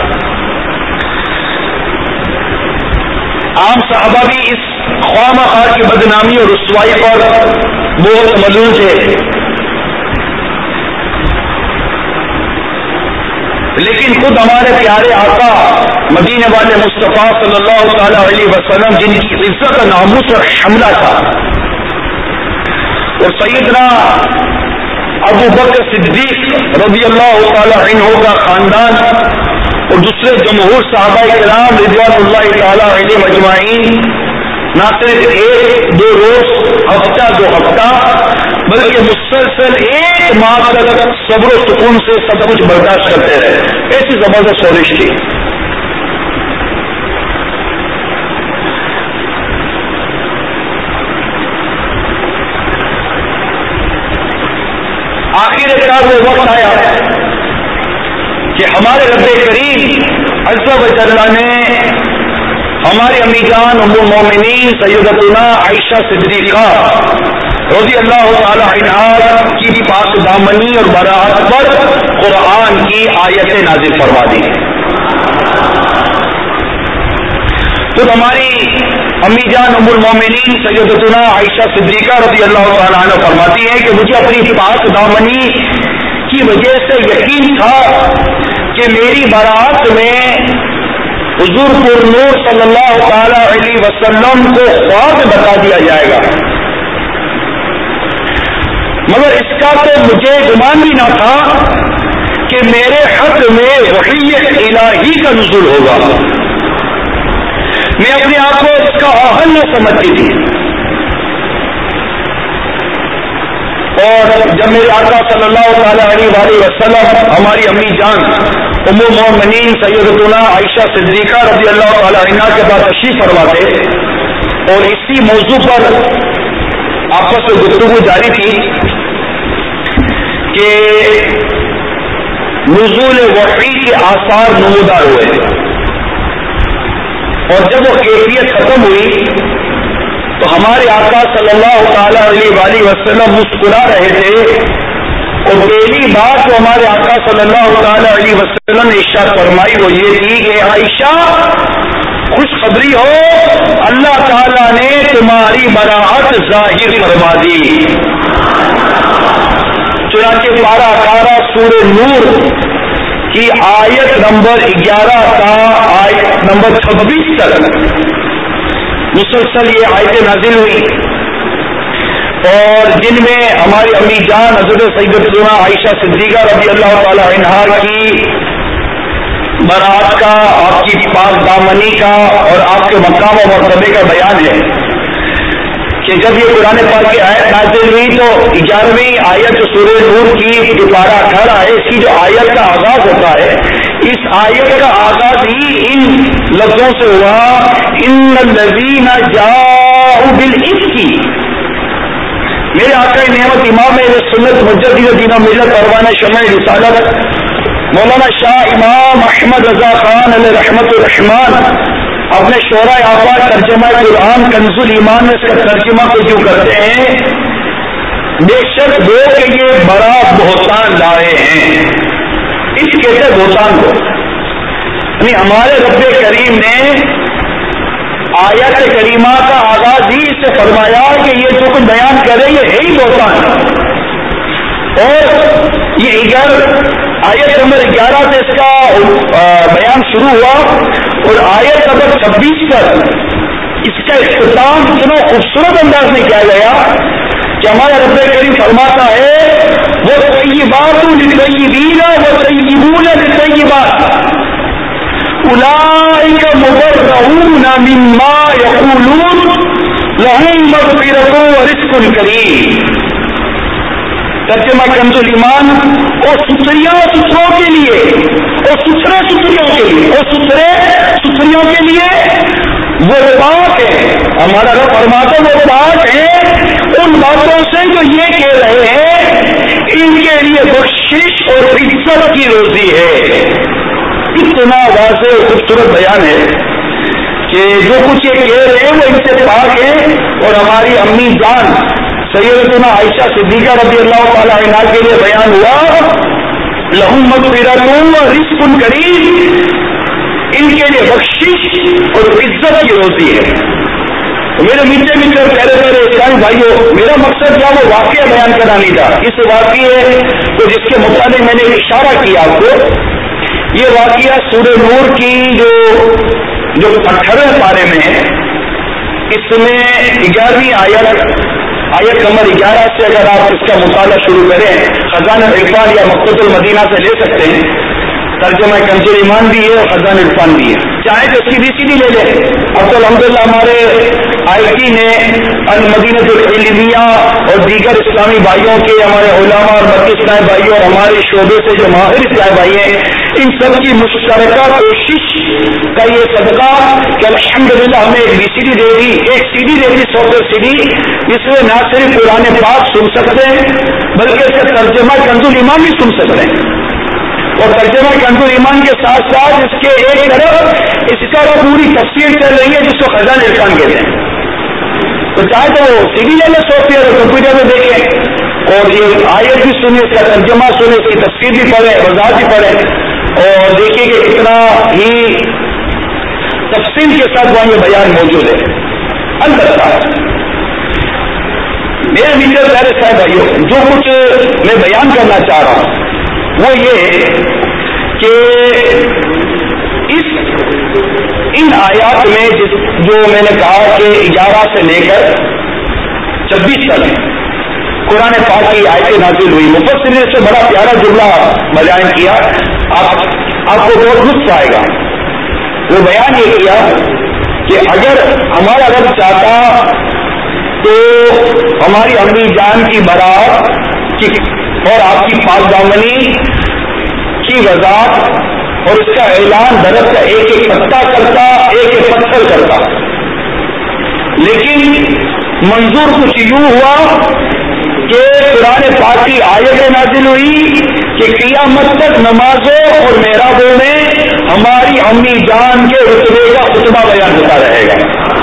عام صحابہ بھی اس خواہ مخواہ کی بدنامی اور رسوائی پر بہت ملول تھے، لیکن خود ہمارے پیارے آقا مدینے والے مصطفیٰ صلی اللہ تعالی علیہ وسلم، جن کی عزت و ناموس اور حملہ تھا، اور سیدنا ابو بکر صدیق رضی اللہ تعالی عنہ کا خاندان اور دوسرے جمہور صحابہ کرام رضوان اللہ تعالی علیہ مجمعین نہ صرف ایک دو روز، ہفتہ دو ہفتہ، بلکہ مسلسل ایک ماہ تک صبر و سکون سے سب کچھ برداشت کرتے رہے. ایسی زبردست سورش تھی. آخر کار وہ وقت آیا کہ ہمارے رب کریم عز و جل نے ہماری امی جان ام المومنین سیدتنا عائشہ صدیقہ رضی اللہ تعالی عنہا کی پاک دامنی اور براءت پر قرآن کی آیتیں نازل فرما دی. تو ہماری امی جان ام المومنین سیدتنا عائشہ صدیقہ رضی اللہ تعالی عنہ فرماتی ہیں کہ مجھے اپنی پاک دامنی کی وجہ سے یقین تھا کہ میری براءت میں حضور پر نور صلی اللہ تعالی علیہ وسلم کو خواب بتا دیا جائے گا، مگر اس کا تو مجھے گمان بھی نہ تھا کہ میرے حق میں وحی الہی کا نزول ہوگا. میں اپنے آپ کو اس کا اہل نہ سمجھتی تھی، اور جب میرے آقا صلی اللہ تعالی علیہ وآلہ وسلم ہماری امی جان ام المومنین سیدتنا عائشہ صدیقہ رضی اللہ تعالی عنہا کے بعد تشریف فرماتے اور اسی موضوع پر آپس میں گفتگو جاری تھی کہ نزول وحی کے آثار نمودار ہوئے، اور جب وہ کیفیت ختم ہوئی تو ہمارے آقا صلی اللہ تعالی علیہ وآلہ وسلم مسکرا رہے تھے، اور پہلی بات جو ہمارے آقا صلی اللہ تعالی علیہ وسلم نے ارشاد فرمائی وہ یہ تھی کہ عائشہ خوشخبری ہو، اللہ تعالیٰ نے تمہاری براءت ظاہر فرما دی. چنانچہ پارہ اٹھارہ سورہ نور کی آیت نمبر گیارہ تا آیت نمبر چھبیس تک مسلسل یہ آیتیں نازل ہوئی، اور جن میں ہماری امی جان حضرت سیدتنا عائشہ صدیقہ رضی اللہ تعالی عنہا کی برات کا، آپ کی پاک دامنی کا اور آپ کے مقام و مرتبے کا بیان ہے کہ جب یہ قرآن پاک کی آیت نازل ہوئی تو گیارہویں آیت سورہ نور کی جو پارہ اٹھارہ ہے، اس کی جو آیت کا آغاز ہوتا ہے، اس آیت کا آغاز ہی ان لفظوں سے ہوا، ان الذین جاءوا بالافک. میرے آقا نعمت امام سنت مجدد دین ملت پروانہ شمع رسالت مولانا شاہ امام احمد رضا خان علیہ رحمت الرحمان اپنے شعراء آفاق ترجمہ قرآن کنز الایمان میں اس کا ترجمہ کو جو کرتے ہیں، بے شک وہ کہ یہ بڑا بہتان لائے ہیں. اس کہتے بہتان کو یعنی ہمارے رب کریم نے آیت کریمہ کا آغاز ہی اس سے فرمایا کہ یہ جو کچھ بیان کرے یہ ہے ہی بہتان، اور یہ اگر آیت نمبر گیارہ سے اس کا بیان شروع ہوا اور آیت نمبر چھبیس تک اس کا اختتام اتنا خوبصورت انداز میں کیا گیا کہ ہمارا رب کریم فرماتا ہے وہ طیبات للطیبین و طیبون للطیبات اولئک مبرؤون مما یقولون لهم مغفرۃ ورزق کریم. ترجمہ کنز الایمان، اور ستھریوں ستھروں کے لیے اور ستھرے ستھریوں کے لیے اور ستھرے ستھریوں کے لیے وہ پاک ہے. ہمارا رب فرماتا وہ پاک ہے ان باتوں سے جو یہ کہہ رہے ہیں ان کے لیے بخشش اور عزت کی روزی ہے. اتنا واضح اور خوبصورت بیان ہے کہ جو کچھ یہ کہہ رہے ہیں وہ ان سے پاک ہے. اور ہماری امی جان سیدتنا عائشہ صدیقہ رضی اللہ تعالی عنہا کے لیے بیان ہوا لہم مغفرۃ و رزق کریم، ان کے لیے بخشش اور عزت کی روزی ہے. تو میرے میٹھے میٹھے پیارے پیارے اسلامی بھائیوں، میرا مقصد کیا وہ واقعہ بیان کرنا نہیں تھا. اس واقعے کو جس کے متعلق میں نے اشارہ کیا آپ کو، یہ واقعہ سورہ نور کی جو جو اٹھارہویں پارے میں ہے، اس میں گیارہویں آیت آیت نمبر گیارہ سے اگر آپ اس کا مطالعہ شروع کریں، خزانہ عرفان یا مکتوب المدینہ سے لے سکتے ہیں. ترجمہ کنز ایمان بھی ہے اور خزانہ عرفان بھی ہے، چاہے تو اس کی بی سی ڈی لے لیں. اب تو الحمدللہ ہمارے آئی ٹی نے المدینہ العلمیہ اور دیگر اسلامی بھائیوں کے، ہمارے علماء اور مکی اسلامی بھائیوں اور ہمارے شعبے سے جو ماہر اسلامی بھائی ہیں، ان سب کی مشترکہ کوشش کا یہ صدقہ کہ الحمدللہ ہمیں ایک بی سی ڈی دے دی، ایک سی ڈی دے دی، سافٹ ویئر سی ڈی، جس میں نہ صرف قرآن پاک سن سکتے ہیں بلکہ اس کا ترجمہ کنز الایمان بھی سن سکتے ہیں. اور ترجمہ کنز الایمان کے ساتھ ساتھ اس کے ایک طرف اس کا پوری تفسیر چل رہی ہے جس کو خزانہ عرفان کہتے ہیں. تو چاہے تو وہ سی ڈی لے لیں سافٹ ویئر اور کمپیوٹر میں دیکھیں اور یہ آیت بھی سنیں، اس کا ترجمہ سنیں، اس کی تفسیر بھی پڑھیں، وضاحت بھی پڑھیں اور دیکھیے کہ کتنا ہی تفصیل کے ساتھ وہاں یہ بیان موجود ہے. البتہ میرے میٹھے پیارے صاحب بھائیوں، جو کچھ میں بیان کرنا چاہ رہا ہوں وہ یہ کہ اس ان آیات میں جس جو میں نے کہا کہ گیارہ سے لے کر چھبیس تک قرآن پاک کی آیتیں نازل ہوئی، مفسر نے اس سے بڑا پیارا جملہ بیان کیا، آپ آپ کو بہت لطف آئے گا. وہ بیان یہ کیا کہ اگر ہمارا رب چاہتا تو ہماری امی جان کی برات کی اور آپ کی پاک دامنی کی وضاحت اور اس کا اعلان درخت کا ایک ایک پتا کرتا، ایک ایک پتھر کرتا. لیکن منظور کچھ یوں ہوا کہ قرآن پاک کی آیتیں نازل ہوئی کہ قیامت تک نمازوں اور محرابوں میں ہماری امی جان کے رتبے کا خطبہ بیان ہوتا رہے گا.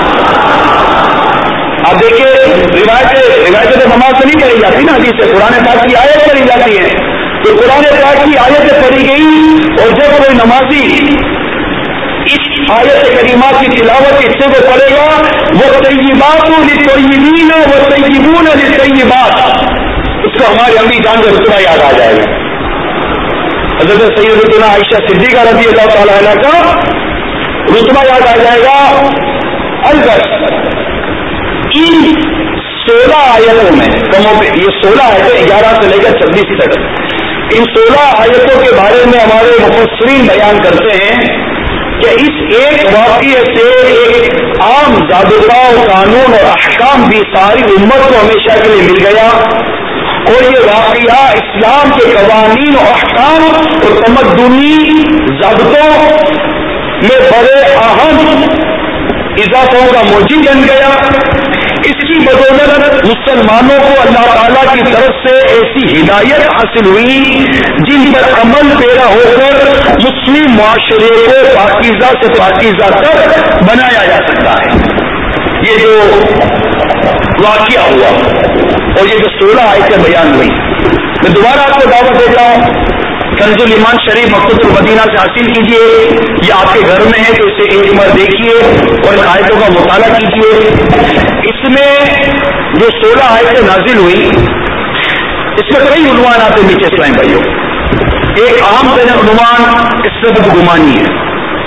آپ دیکھیے روایتیں روایتیں تو نماز سے نہیں پڑھی جاتی نا، حدیث سے قرآن پاک کی آیت پڑھی جاتی ہے. تو قرآن پاک کی آیتیں پڑھی گئی اور جب کوئی نمازی اس آیت کریمہ کی تلاوت کے حصے کو پڑھے گا وہ طیبات للطیبین و طیبون للطیبات، اس کو ہماری امی جان کا رتبہ یاد آ جائے گا. حضرت سیدتنا عائشہ صدیقہ رضی اللہ تعالی عنہ کا رتبہ یاد آ جائے گا. البتہ ان سولہ آیتوں میں کموں پہ یہ سولہ آیتیں گیارہ سے لے کر چھبیس تک، ان سولہ آیتوں کے بارے میں ہمارے مفسرین بیان کرتے ہیں کہ اس ایک واقعے سے ایک عام ضابطہ و قانون اور احکام بھی ساری امت کو ہمیشہ کے لیے مل گیا. اور یہ واقعہ اسلام کے قوانین و احکام اور تمدنی ضابطوں میں بڑے اہم اضافوں کا موجب بن گیا. اس کی بدولت مسلمانوں کو اللہ تعالیٰ کی طرف سے ایسی ہدایت حاصل ہوئی جن پر عمل پیرا ہو کر مسلم معاشرے کو پاکیزہ سے پاکیزہ تک بنایا جا سکتا ہے. یہ جو واقعہ ہوا اور یہ جو سولہ آیتیں بیان ہوئی، میں دوبارہ آپ کو دعوت دیتا ہوں کنز الایمان شریف مکتوب المدینہ سے حاصل کیجیے، یہ آپ کے گھر میں ہے تو اسے ایک بار دیکھیے اور ان آیتوں کا مطالعہ کیجیے. اس میں جو سولہ آیتیں نازل ہوئی اس میں کئی عنوانات ہیں میٹھے اسلام بھائیوں. ایک عام ترین عنوان اس سے بدگمانی ہے.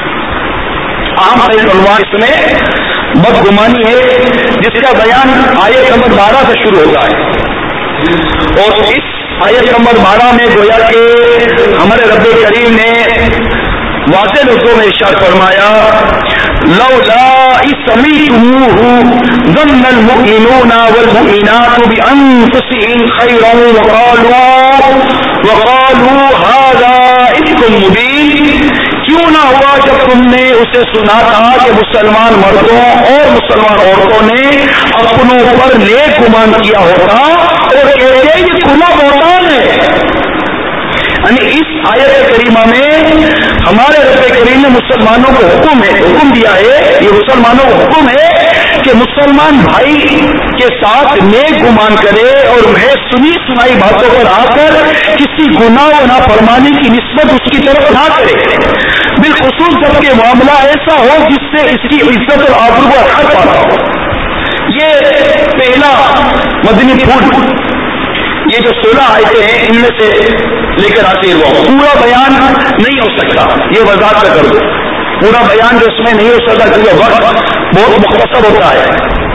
عام ترین عنوان اس میں بدگمانی ہے جس کا بیان آیت نمبر بارہ سے شروع ہوتا ہے. اور اس آیت نمبر بارہ میں گویا کہ ہمارے رب کریم نے واضح لفظوں میں ارشاد فرمایا لولا اذ سمعتموه ظن المؤمنون والمؤمنات بانفسهم خيرا وقالوا وقالوا هذا افك مبين. کیوں نہ ہوا جب تم نے اسے سنا تھا کہ مسلمان مردوں اور مسلمان عورتوں نے اپنوں پر نیک گمان کیا ہوتا اور کہتے یہ کھلا بہتان ہے. یعنی اس آیت کریمہ میں ہمارے رب کریم نے مسلمانوں کو حکم ہے حکم دیا ہے یہ مسلمانوں کو حکم ہے کہ مسلمان بھائی کے ساتھ نیک گمان کرے اور محض سنی سنائی باتوں پر آ کر کسی گناہ و نافرمانی کی نسبت اس کی طرف نہ کرے, بالخصوص جب کہ معاملہ ایسا ہو جس سے اس کی عزت اور آبرو کا حق پاتا ہو. یہ پہلا مدنی پھول, یہ جو سولہ آیتیں ہیں ان میں سے لے کر آتے ہوا پورا بیان نہیں ہو سکتا, یہ وضاحت کا کر دو. پورا بیان جو اس میں نہیں ہو سکتا کیونکہ وقت بہت مختصر ہوتا ہے.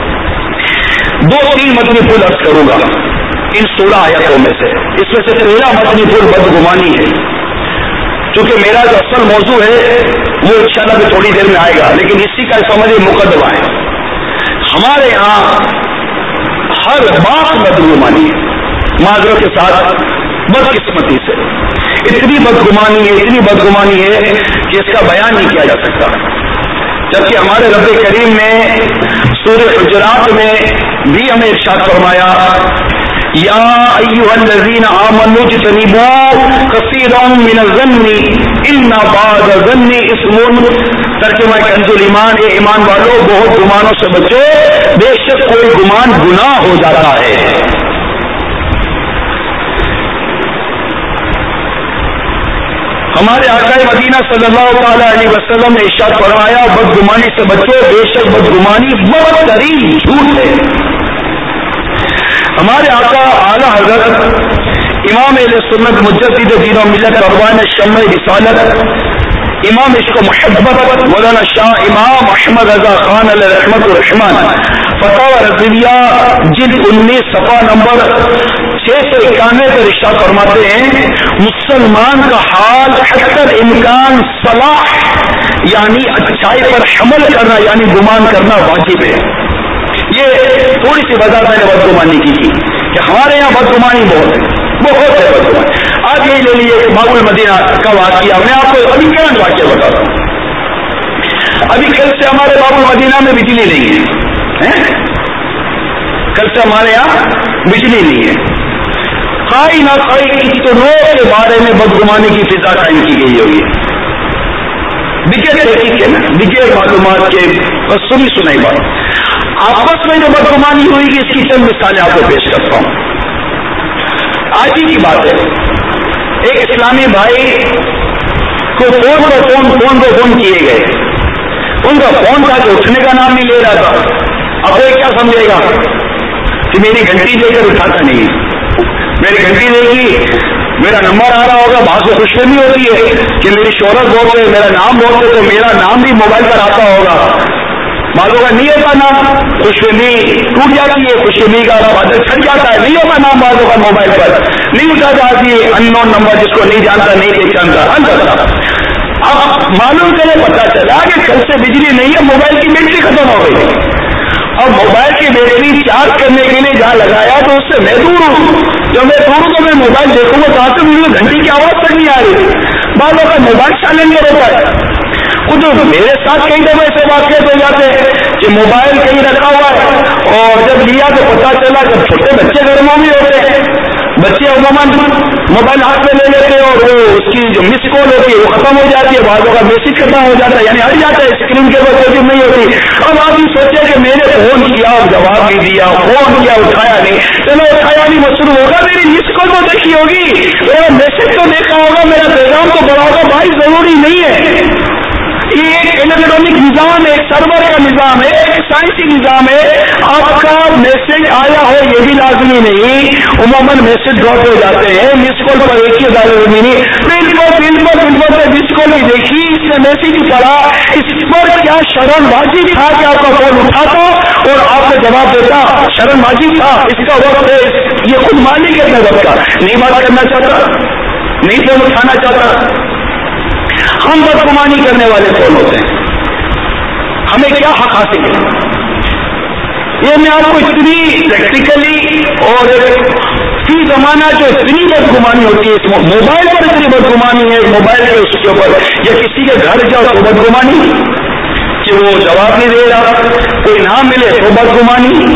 دو تین مدنی پھول عرض کروں گا ان سولہ آیتوں میں سے. اس میں سے پہلا مدنی پھول بدگمانی ہے. چونکہ میرا جو اصل موضوع ہے وہ انشاءاللہ بھی تھوڑی دیر میں آئے گا, لیکن اسی کا سمجھے مقدمہ ہے. ہمارے یہاں ہر بات بدگمانی ہے, معذرت کے ساتھ بدقسمتی سے اتنی بدگمانی ہے اتنی بدگمانی ہے کہ اس کا بیان نہیں کیا جا سکتا. جبکہ ہمارے رب کریم نے سورہ حجرات میں بھی ہمیں ارشاد فرمایا یا ایھا الذین آمنوا اجتنبوا کثیرا من الظن ان بعض الظن اثم. ترجمہ کنز الایمان, اے ایمان والو بہت گمانوں سے بچو, بے شک کوئی گمان گناہ ہو جاتا ہے. ہمارے آقا مدینہ صلی اللہ تعالی علیہ وسلم نے ارشاد فرمایا بدگمانی سے بچو, بے شک بدگمانی بدترین جھوٹ ہے. ہمارے آقا اعلیٰ حضرت امام اہل سنت مجدد دین و ملت پروان شمع رسالت امام عشق و محبت مولانا شاہ امام احمد رضا خان علیہ رحمت الرحمان فتاوی رضویہ جلد انیس صفحہ نمبر چھ سو اکانوے پر ارشاد فرماتے ہیں مسلمان کا حال حتی امکان صلاح یعنی اچھائی پر حمل کرنا یعنی گمان کرنا واجب ہے. یہ تھوڑی سی وضاحت میں نے بدگمانی کی تھی کہ ہمارے یہاں بدگمانی بہت ہے بہت ہے بدگمانی. آج یہی لے لیجیے کہ باب المدینہ کا واقعہ میں آپ کو ابھی کرنٹ واقعہ بتاتا ہوں. ابھی کل سے ہمارے باب المدینہ میں بجلی نہیں ہے, کل سے ہمارے یہاں بجلی نہیں ہے. خائی نہ خائی کتنوں کے بارے میں بدگمانی کی فضا قائم کی گئی ہوگی, بغیر تحقیق کے نا بغیر معلومات کے بس سنی سنائی بات. آپس میں جو بدگمانی ہوئی گی اس کی چند مثالیں آپ کو پیش کرتا ہوں. آج ہی کی بات ہے, ایک اسلامی بھائی کو فون پر فون فون پہ فون کیے گئے, ان کا فون تھا کہ اٹھنے کا نام نہیں لے رہا تھا. اب وہ کیا سمجھے گا کہ میری گھنٹی دے کر اٹھاتا نہیں, میری گھنٹی دے گی میرا نمبر آ رہا ہوگا, بعض کو خوش فہمی ہوتی ہے کہ میری شہرت بہت ہے میرا نام بہت ہے تو میرا نام بھی موبائل پر آتا ہوگا. بعضوں کا نہیں ہوتا نام, خوش فہمی ٹوٹ جاتی ہے, خوش فہمی کا بادل چھٹ جاتا ہے, نہیں ہوتا نام بعضوں کا موبائل پر نہیں اٹھا جاتی, ان نون نمبر جس کو نہیں جانتا نہیں پہچانتا انتا. اب معلوم کرے پتا چلا کہ کل سے بجلی نہیں ہے, موبائل کی بیٹری ختم ہو گئی. اور موبائل کی بیٹری چارج کرنے کے لیے جہاں لگایا تو اس سے میں دور ہوں, جب میں دور ہوں تو میں موبائل دیکھوں گا کہاں سے مجھے گھنٹی کی آواز تک نہیں آ رہی. بعضوں کا موبائل سائلنٹ ہوتا ہے. خود میرے ساتھ کئی دفعہ ایسے واقع ہو جاتے ہیں کہ موبائل کہیں رکھا ہوا ہے اور جب لیا تو پتا چلا جب چھوٹے بچے گھر میں بھی ہوتے ہیں, بچے عموماً موبائل ہاتھ میں لے لیتے ہیں اور وہ اس کی جو مس کال ہوتی ہے وہ ختم ہو جاتی ہے, بعضوں کا میسج ختم ہو جاتا ہے یعنی ہٹ جاتا ہے, اسکرین کے اوپر کوئی نہیں ہوتی. اب آپ یہ سوچے کہ میں نے فون کیا جواب نہیں دیا, فون کیا اٹھایا نہیں, چلو اٹھایا نہیں مصروف ہوگا, میری مس کال تو دیکھی ہوگی, میرا میسج تو دیکھا ہوگا, میرا پیغام تو بڑا ہوگا. بھائی ضروری نہیں ہے, ایک الیکٹرانک نظام ہے، ایک سرور کا نظام ہے، ایک سائنسی نظام ہے. آپ کا میسج آیا ہو یہ بھی لازمی نہیں، عموماً میسج ڈراپ ہو جاتے ہیں، مس کال پر ایک ہی ڈالر نہیں، دن پر دن پر دن پر مس کال ہی دیکھی، اس نے میسج پڑھا، اس پر کیا شرم واجب تھا کہ آپ کا فون اٹھاتا اور آپ کو جواب دیتا؟ شرم واجب تھا؟ اس کا وقت ہے، یہ خود مالک ہے اپنے وقت کا، نہیں بات کرنا چاہتا، نہیں فون اٹھانا چاہتا. ہم بدگمانی کرنے والے کون ہوتے ہیں؟ ہمیں کیا حق حاصل ہے؟ یہ میں آپ کو اتنی پریکٹیکلی اور فی زمانہ جو اتنی بدگمانی ہوتی ہے، موبائل پر اتنی بدگمانی ہے، موبائل کے اس کے اوپر یا کسی کے گھر جاؤ تو بدگمانی کہ وہ جواب نہیں دے رہا، کوئی نام ملے تو بدگمانی،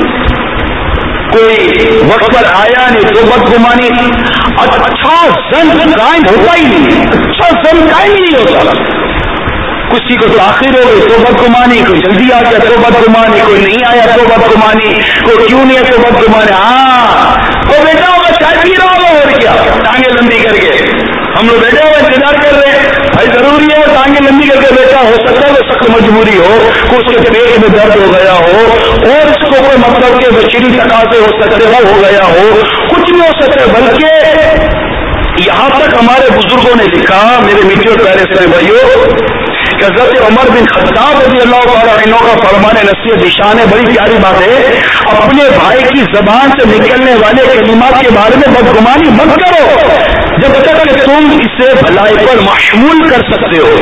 کوئی وقت پر آیا نہیں تو بدگمانی. اچھا زن قائم ہوتا ہی نہیں، اچھا زن قائم ہی نہیں ہوتا. کسی کو تاخیر ہو گئی تو بدگمانی، کوئی جلدی آ گیا تو بدگمانی، کوئی نہیں آیا تو بدگمانی، کوئی کیوں نہیں ہے تو بدگمانی. ہاں وہ بیٹا ہوگا چائے پی رہا ہوگا اور کیا، ٹانگیں لمبی کر کے ہم لوگ بیٹھے ہوئے انتظار کر رہے ہیں. بھائی ضروری ہے ٹانگیں لمبی کر کے بیٹھا، ہو سکتا ہے وہ سخت مجبوری ہو، کہ اس کے پیٹ میں درد ہو گیا ہو اور اس کو کوئی مطلب کہ بشری تقاضے ہو سکتے وہ ہو گیا ہو، کچھ بھی ہو سکتے. بلکہ یہاں تک ہمارے بزرگوں نے لکھا، میرے میٹھے اور پیارے اسلامی بھائیوں، کہ حضرت عمر بن خطاب رضی اللہ تعالیٰ عنہ کا فرمان نصیحت نشان ہے، بڑی پیاری بات ہے، اپنے بھائی کی زبان سے نکلنے والے کلمات کے بارے میں بدگمانی مت کرو جب تک کہ تم اسے بھلائی پر محمول کر سکتے ہو.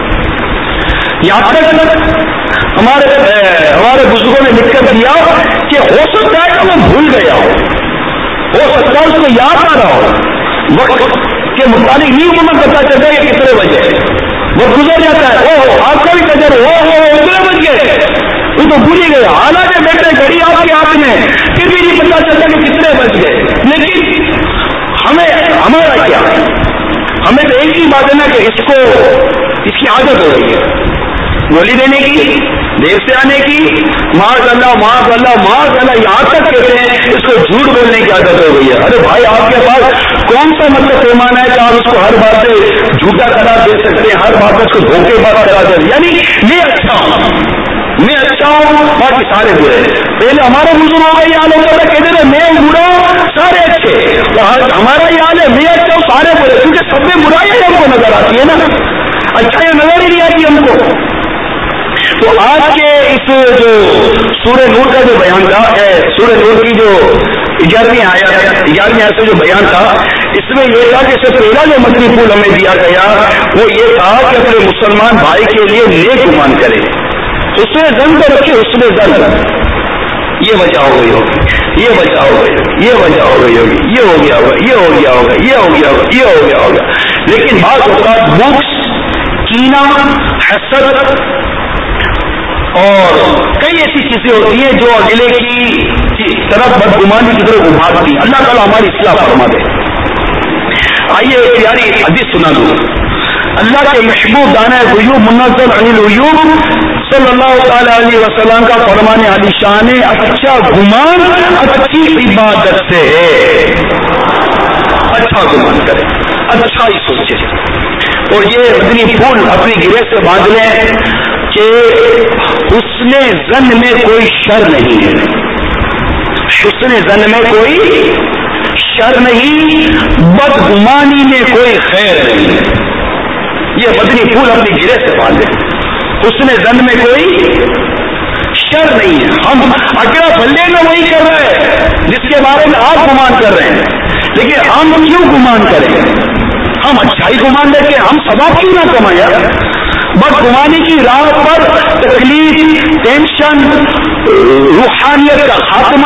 یہاں تک ہمارے ہمارے بزرگوں نے لکھ کر دیا کہ ہو سکتا ہے کہ وہ بھول گیا ہو، ہو سکتا ہے اس کو یاد نہ رہا ہو، وقت کے مطابق نہیں عموماً پتا چلتا ہے کہ کتنے بجے وہ گزر جاتا ہے. او آپ کا بھی قدر ہو ہو اتنے بج گئے، وہ تو بھول ہی گیا. حالانکہ بیٹھے گھڑی آپ کے ہاتھ میں پھر بھی نہیں پتا چلتا کہ کتنے بج گئے. لیکن ہمیں ہمارا کیا، ہمیں تو ایک ہی بات ہے نا کہ اس کو اس کی عادت ہو رہی ہے گولی دینے کی، دیر سے آنے کی، معاذ اللہ معاذ اللہ معاذ اللہ، یہاں تک کہتے ہیں اس کو جھوٹ بولنے کی عادت ہو گئی ہے. ارے بھائی آپ کے پاس کون سا مطلب پیمانہ ہے کہ آپ اس کو ہر بات سے جھوٹا قرار دے سکتے ہیں، ہر بات اس کو دھوکے بات قرار دے، یعنی میں اچھا ہوں میں اچھا ہوں باقی سارے برے. پہلے ہمارے بزرگوں کا یہ حال ہوتا تھا، کہتے تھے میں برا ہوں سارے اچھے، ہمارا یہ حال ہے میں اچھا ہوں سارے برے، کیونکہ سب میں برائیاں ہم کو نظر آتی ہے نا، اچھا یہ نظر ہی نہیں آتی ہم کو. تو آج کے اس جو سورہ نور کا جو بیان تھا، سورہ نور کی جو گیارہویں آیت گیارہویں آیت سے جو بیان تھا، اس میں یہ تھا کہ سب سے پہلا جو مدنی پھول ہمیں دیا گیا وہ یہ تھا کہ اپنے مسلمان بھائی کے لیے نیک گمان کرے، حسن زن کو رکھے، حسن زن. یہ وجہ ہو گئی ہوگی، یہ وجہ ہو گئی، یہ وجہ ہو گئی ہوگی، یہ ہو گیا ہوگا، یہ ہو گیا ہوگا، یہ ہو گیا ہوگا، یہ ہو گیا ہوگا. لیکن بعض اوقات بکس، کینہ، حسد اور کئی ایسی چیزیں ہوتی ہیں جو اگلے کی طرف بدگمانی کی طرف ابھارتی ہیں. اللہ تعالیٰ ہماری اصلاح فرما دے. آئیے ایک پیاری حدیث سنا دوں. اللہ کے محبوب دانہ غیوب منزل عن الغیوب صلی اللہ تعالی علیہ وسلم کا فرمان علی شان ہے، اچھا گمان اچھی عبادت سے ہے. اچھا گمان کرے، اچھا ہی سوچے، اور یہ مدنی پھول اپنی گرہ سے باندھ لیں کہ حسن زن میں کوئی شر نہیں ہے، حسن زن میں کوئی شر نہیں، بدگمانی میں کوئی خیر نہیں. یہ مدنی پھول اپنی گرہ سے باندھے، حسن زن میں کوئی شر نہیں ہے. ہم اکیلا بلے میں وہی کر رہے ہیں جس کے بارے میں آپ گمان کر رہے ہیں، لیکن ہم کیوں گمان کریں؟ ہم اچھائی گمان لے کے ہم ثواب کیوں نہ کمائیں یار؟ بدگمانی کی راہ پر تکلیف، ٹینشن، روحانیت کا خاتمہ،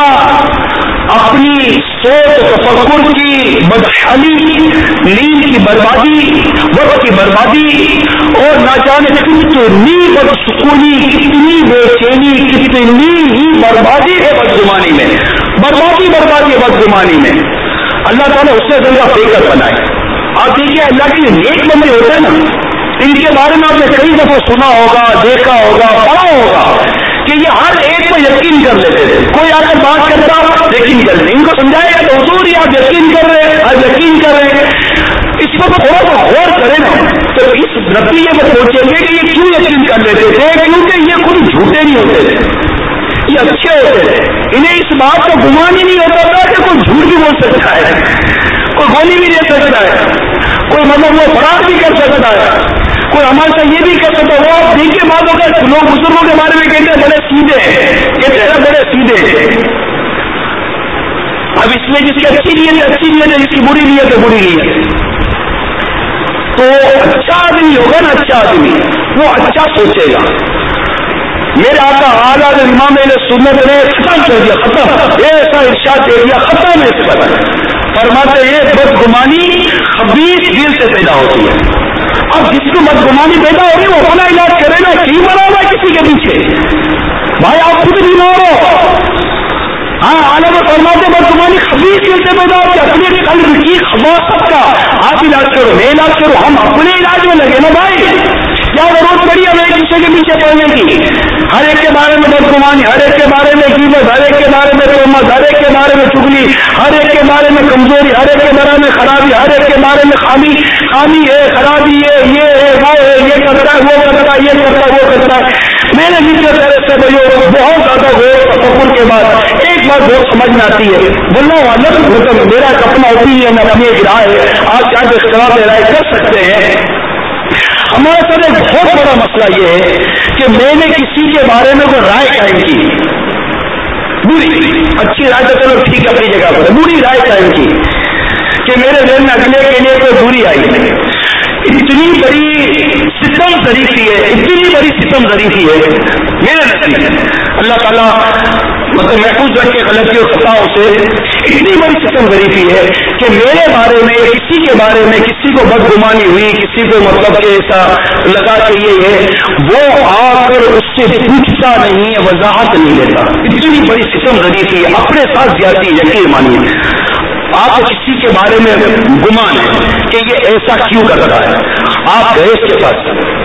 اپنی سوچ تفکر کی بدحالی، نیند کی بربادی، وقت کی بربادی، اور نہ جانے کتنی بدسکونی، کتنی بے چینی، کتنی ہی بربادی ہے بدگمانی میں، بربادی بربادی ہے بدگمانی میں. اللہ تعالیٰ اس سے زندہ فکر بنائے. آپ دیکھیے اللہ کے نیک بندے ہوتے ہیں نا، ان کے بارے میں آپ نے کئی دفعہ سنا ہوگا، دیکھا ہوگا، پڑھا ہوگا کہ یہ ہر ایک کو یقین کر لیتے تھے. کوئی آ کر بات کرتا یقین کر لیتے، ان کو سمجھائے گا تو حضور یہ آپ یقین کر رہے ہیں، آپ یقین کر رہے ہیں. اس پر تھوڑا سا غور کریں نا تو اس نتیجے میں پہنچیں گے کہ یہ کیوں یقین کر لیتے تھے، کیونکہ یہ خود جھوٹے نہیں ہوتے تھے، یہ اچھے ہوتے تھے. انہیں اس بات کا گمان ہی نہیں ہوتا تھا کہ کوئی جھوٹ بھی بول سکتا ہے، کوئی گولی بھی دے سکتا ہے، کوئی مطلب وہ فرار بھی کر سکتا ہے، کوئی عمل سے یہ بھی کر سکتا ہے. وہ آپ دیکھیے بعض اوقات لوگ بزرگوں کے بارے میں کہتے ہیں بڑے سیدھے ہیں، کہتے ہیں بڑے سیدھے ہیں. اب اس میں جس کی اچھی نیت ہے اچھی نیت ہے، جس کی بری نیت ہے بری نیت. تو اچھا آدمی ہوگا نا، اچھا آدمی وہ اچھا سوچے گا. میرے آقا اعلیٰ امام اہل سنت نے ختم کر دیا، ختم ایسا ارشاد دے دیا، ختم اس پر. فرماتے ہیں بدگمانی خبیث دل سے پیدا ہوتی ہے. اب جس کو بدگمانی پیدا ہو رہی ہے وہ اپنا علاج کرے نا، کیوں بنا ہوا ہے کسی کے پیچھے؟ بھائی آپ خود بیمار ہو. ہاں عالم فرماتے بدگمانی خبیث دل سے پیدا ہوتی ہے. اپنے قلب کی خباثت کا آپ علاج کرو، میں علاج کرو، ہم اپنے علاج میں لگے نا بھائی. کیا ضرورت پڑی ہمیں ایک دوسرے کے پیچھے پڑنے کی؟ ہر ایک کے بارے میں بدگمانی، ہر ایک کے بارے میں غیبت، ہر ایک کے بارے میں تہمت، ہر ایک کے بارے میں چغلی، ہر ایک کے بارے میں کمزوری، ہر ایک کے بارے میں خرابی، ہر ایک کے بارے میں خامی خامی ہے، خرابی ہے، یہ ہے، وہ ہے، یہ کرتا ہے، وہ کرتا ہے، یہ کرتا ہے، وہ کرتا ہے. میرے نیچے طرح سے بھائی بہت زیادہ غور تفکر کے بعد ایک بات بہت سمجھ میں آتی ہے. بولنا والا مطلب میرا اپنا اوپینین ہے، اپنی ایک رائے ہے، آپ چاہے تو اختلاف رائے کر سکتے ہیں. ہمارے ساتھ ایک بہت بڑا مسئلہ یہ ہے کہ میں نے کسی کے بارے میں کوئی رائے قائم کی، بری اچھی رائے تو چلو ٹھیک ہے اپنی جگہ پر، بری رائے قائم کی کہ میرے ذہن میں اگلے کے لیے کوئی بری آئی. اتنی بڑی ستم ظریفی ہے، اتنی بڑی ستم ظریفی ہے میرے نزدیک. اللہ تعالیٰ مطلب محفوظ رکھے غلطی اور خطاؤں سے. اتنی بڑی ستم ظریفی ہے کہ میرے بارے میں کسی کے بارے میں کسی کو بدگمانی ہوئی، کسی کو مطلب کہ ایسا لگا کہ یہ ہے، وہ آ کر اس سے پوچھتا نہیں ہے، وضاحت نہیں دیتا. اتنی بڑی ستم ظریفی ہے، اپنے ساتھ زیادتی یقین مانیے. آپ کو کسی کے بارے میں گمان ہے کہ یہ ایسا کیوں کر رہا ہے، آپ گئے اس کے پاس،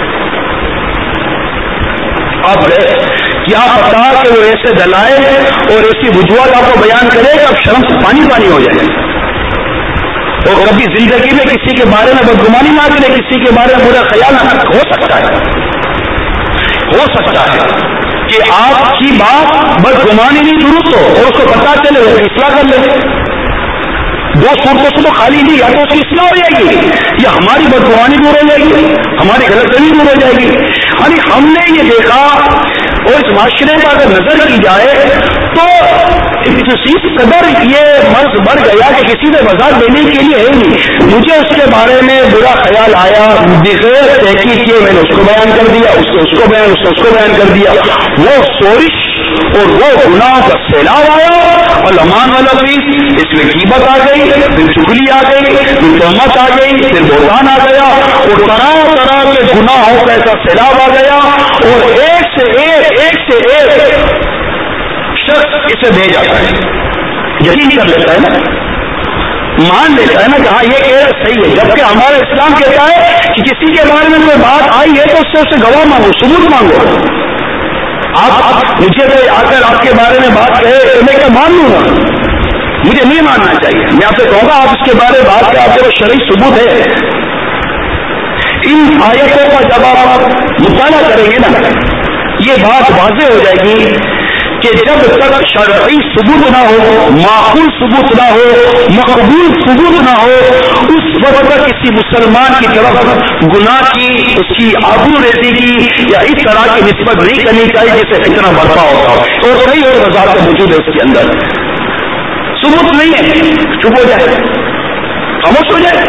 آپ گئے، کیا پتا کہ وہ ایسے دلائل اور ایسی وجوہات آپ کو بیان کرے کہ اب شرم سے پانی پانی ہو جائے. اور کبھی زندگی میں کسی کے بارے میں بدگمانی نہ کرے، کسی کے بارے میں برا خیال نہ. ہو سکتا ہے ہو سکتا ہے کہ آپ کی بات بدگمانی نہیں درست ہو اور اس کو پتا چلے وہ اصلاح کر لے. دو صورتوں سے تو خالی نہیں، یا تو اس کی اصلاح ہو جائے گی یا ہماری بدگمانی دور ہو جائے گی، ہماری غلط فہمی دور ہو جائے گی. یعنی ہم نے یہ دیکھا اور اس معاشرے پر اگر نظر کی جائے تو اس قدر یہ مرض بڑھ گیا کہ کسی نے وضاحت دینے کے لیے ہے نہیں. مجھے اس کے بارے میں برا خیال آیا، بغیر تحقیق کیے میں نے اس کو بیان کر دیا، اس کو اس کو بیان اس کو اس کو بیان کر دیا. وہ سورش اور وہ گناہ کا سیلاب آیا اور لمان والا پیس، اس میں غیبت آ گئی، پھر چغلی آ گئی، پھر تہمت آ گئی، پھر بہتان آ گیا اور طرح طرح کے گناہوں کا ایسا سیلاب آ گیا. اور ایک سے ایک ایک سے ایک شخص اسے دے جاتا ہے، یقین کر لیتا ہے نا، مان لیتا ہے نا کہ ہاں یہ کہہ صحیح ہے. جبکہ ہمارا اسلام کہتا ہے کہ کسی کے بارے میں کوئی بات آئی ہے تو اس سے اسے گواہ مانگو، ثبوت مانگو. آپ مجھے کوئی آ کر آپ کے بارے میں بات کہے تو میں کیا مان لوں گا؟ مجھے نہیں ماننا چاہیے. میں آپ سے کہوں گا آپ اس کے بارے میں بات کریں، آپ کے پاس شرعی ثبوت ہے. ان آیتوں کا جب آپ مطالعہ کریں گے نا یہ بات واضح ہو جائے گی کہ جب تک شرعی ثبوت نہ ہو، معقول ثبوت نہ ہو، مقبول ثبوت نہ ہو، اس وقت تک کسی مسلمان کی طرف گناہ کی، اس کی آبرو ریزی کی یا اس طرح کی نسبت نہیں کرنی چاہیے جس سے اتنا برپا ہوتا ہو. اور کئی اور وضاحت موجود ہے اس کے اندر. ثبوت نہیں ہے چپ ہو جائے، خاموش ہو جائے.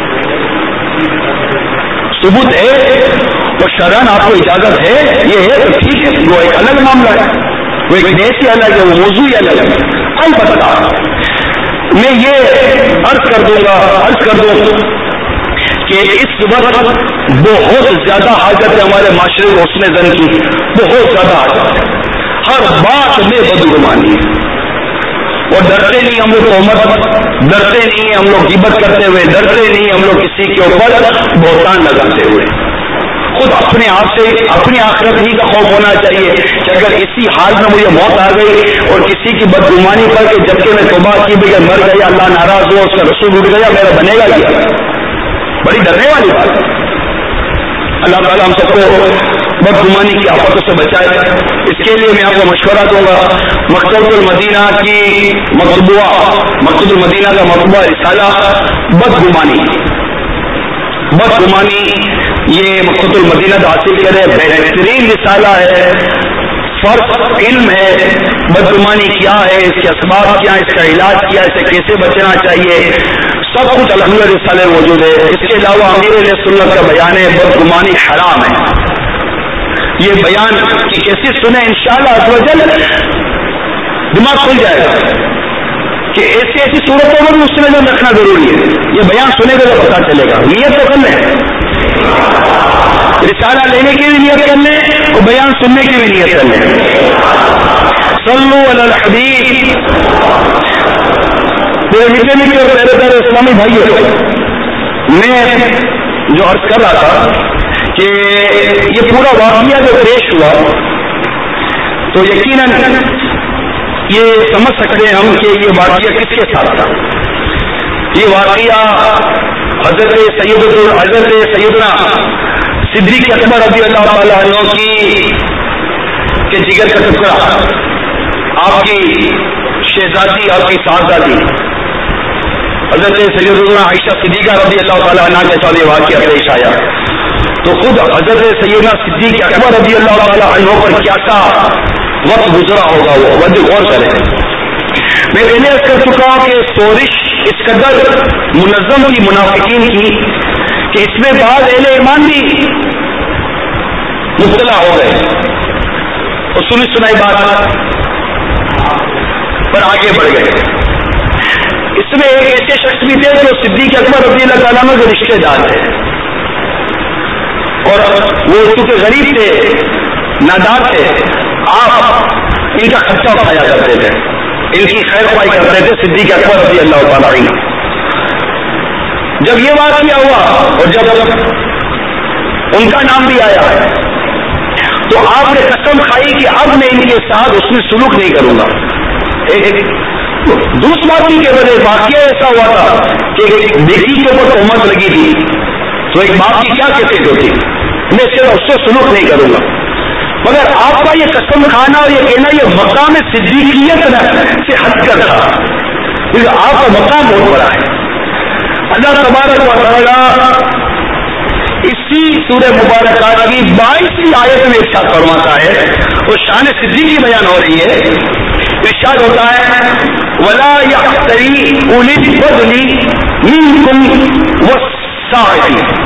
ثبوت ہے اور شرعاً آپ کو اجازت ہے، یہ ہے تو ٹھیک ہے، وہ ایک الگ معاملہ ہے، وہ ایک دیسی الگ ہے، وہ موضوع ہی الگ ہے. البتہ میں یہ عرض کر دوں گا عرض کر دوں کہ اس وقت بہت زیادہ حاجت ہے ہمارے معاشرے کو حسن زن کی، بہت زیادہ حاجت ہے. ہر بات میں بدگمانی ہے اور ڈرتے نہیں ہم لوگ تہمت، ڈرتے نہیں ہم لوگ غیبت کرتے ہوئے، ڈرتے نہیں ہم لوگ کسی کے اوپر بہتان لگاتے ہوئے. خود اپنے آپ سے اپنی آخرت ہی کا خوف ہونا چاہیے کہ اگر اسی حال میں مجھے موت آ گئی اور کسی کی بدگمانی پر کہ جبکہ میں توبہ کی بغیر مر گیا، اللہ ناراض ہوا، اس کا رسول اٹھ گیا، میرا بنے گا کیا؟ بڑی ڈرنے والی بات ہے. اللہ تعالیٰ ہم سب کو بدگمانی کی آفتوں سے بچائے. اس کے لیے میں آپ کو مشورہ دوں گا, مکتبۃ المدینہ کی مطبوعہ مکتبۃ المدینہ کا مطبوعہ رسالہ بدگمانی بدگمانی یہ مکتبۃ المدینہ کا حاصل کرے. بہترین رسالہ ہے, فرق علم ہے. بدگمانی کیا ہے, اس کے اسباب کیا, اس کا علاج کیا, اسے کیسے بچنا چاہیے, سب کچھ الحمدللہ رسالے موجود ہے. اس کے علاوہ امیر علیہ سنت کا بیان ہے بدگمانی حرام ہے. یہ بیان کی کیسے سنیں انشاءاللہ عز و جل دماغ کھل جائے گا کہ ایسی ایسی صورتوں میں بھی اس سے نظر رکھنا ضروری ہے. یہ بیان سنے گا تو پتا چلے گا. نیت تو کر لیں, رسالہ لینے کی بھی نیت کر لیں اور بیان سننے کی بھی نیت کر لیں. صلو علی الحبیب. میرے میٹھے میٹھے اور پیارے پیارے اسلامی بھائیوں, میں جو عرض کر رہا تھا کہ یہ پورا واقعہ جو پیش ہوا تو یقیناً یہ سمجھ سکتے ہیں ہم کہ یہ واقعہ کس کے ساتھ تھا. یہ واقعہ حضرت سید حضرت سیدنا صدیق اکبر رضی اللہ تعالیٰ عنہ کی کے جگر کا ٹکڑا, آپ کی شہزادی, آپ کی صاحبزادی حضرت سیدنا عائشہ صدیقہ رضی اللہ تعالیٰ عنہ کے ساتھ یہ واقعہ پیش آیا تو خود حضرت سیدنا صدیق اکبر رضی اللہ تعالیٰ عنہ پر کیا سا وقت گزرا ہوگا, وہ وجہ غور کریں. میں پہلے اس کر چکا ہوں کہ سورش اس قدر منظم کی منافقین کی کہ اس میں بعض اہل ایمان بھی مبتلا ہو گئے اور سنی سنائی بات پر آگے بڑھ گئے. اس میں ایک ایسے شخص بھی تھے جو صدیق اکبر رضی اللہ تعالیٰ عنہ کے رشتے دار تھے اور وہ چونکہ غریب تھے, نادار تھے, آپ ان کا خرچہ اٹھایا کرتے تھے, ان کی خیر خواہی کرتے تھے صدیق اکبر رضی اللہ تعالیٰ عنہ. جب یہ واقعہ ہوا اور جب ان کا نام بھی آیا تو آپ نے قسم کھائی کہ اب میں ان کے ساتھ اس میں سلوک نہیں کروں گا. دوسری بات کی کہ واقعہ ایسا ہوا تھا کہ ایک بیٹی کے اوپر تہمت لگی تھی تو ایک باپ کی کیا کیفیت ہوتی, میں صرف اس سے سلوک نہیں کروں گا. مگر آپ کا یہ قسم کھانا اور یہ کہنا یہ مقام صدیقیت سے ہٹ کر تھا, کیونکہ آپ کا مقام بہت بڑا ہے. اللہ تبارک و تعالی اسی سورہ مبارکہ کی بائیسویں آیت میں ارشاد فرماتا ہے اور شان صدیقی بیان ہو رہی ہے. ارشاد ہوتا ہے ولا یحتری اولی الفضل منکم والسعۃ.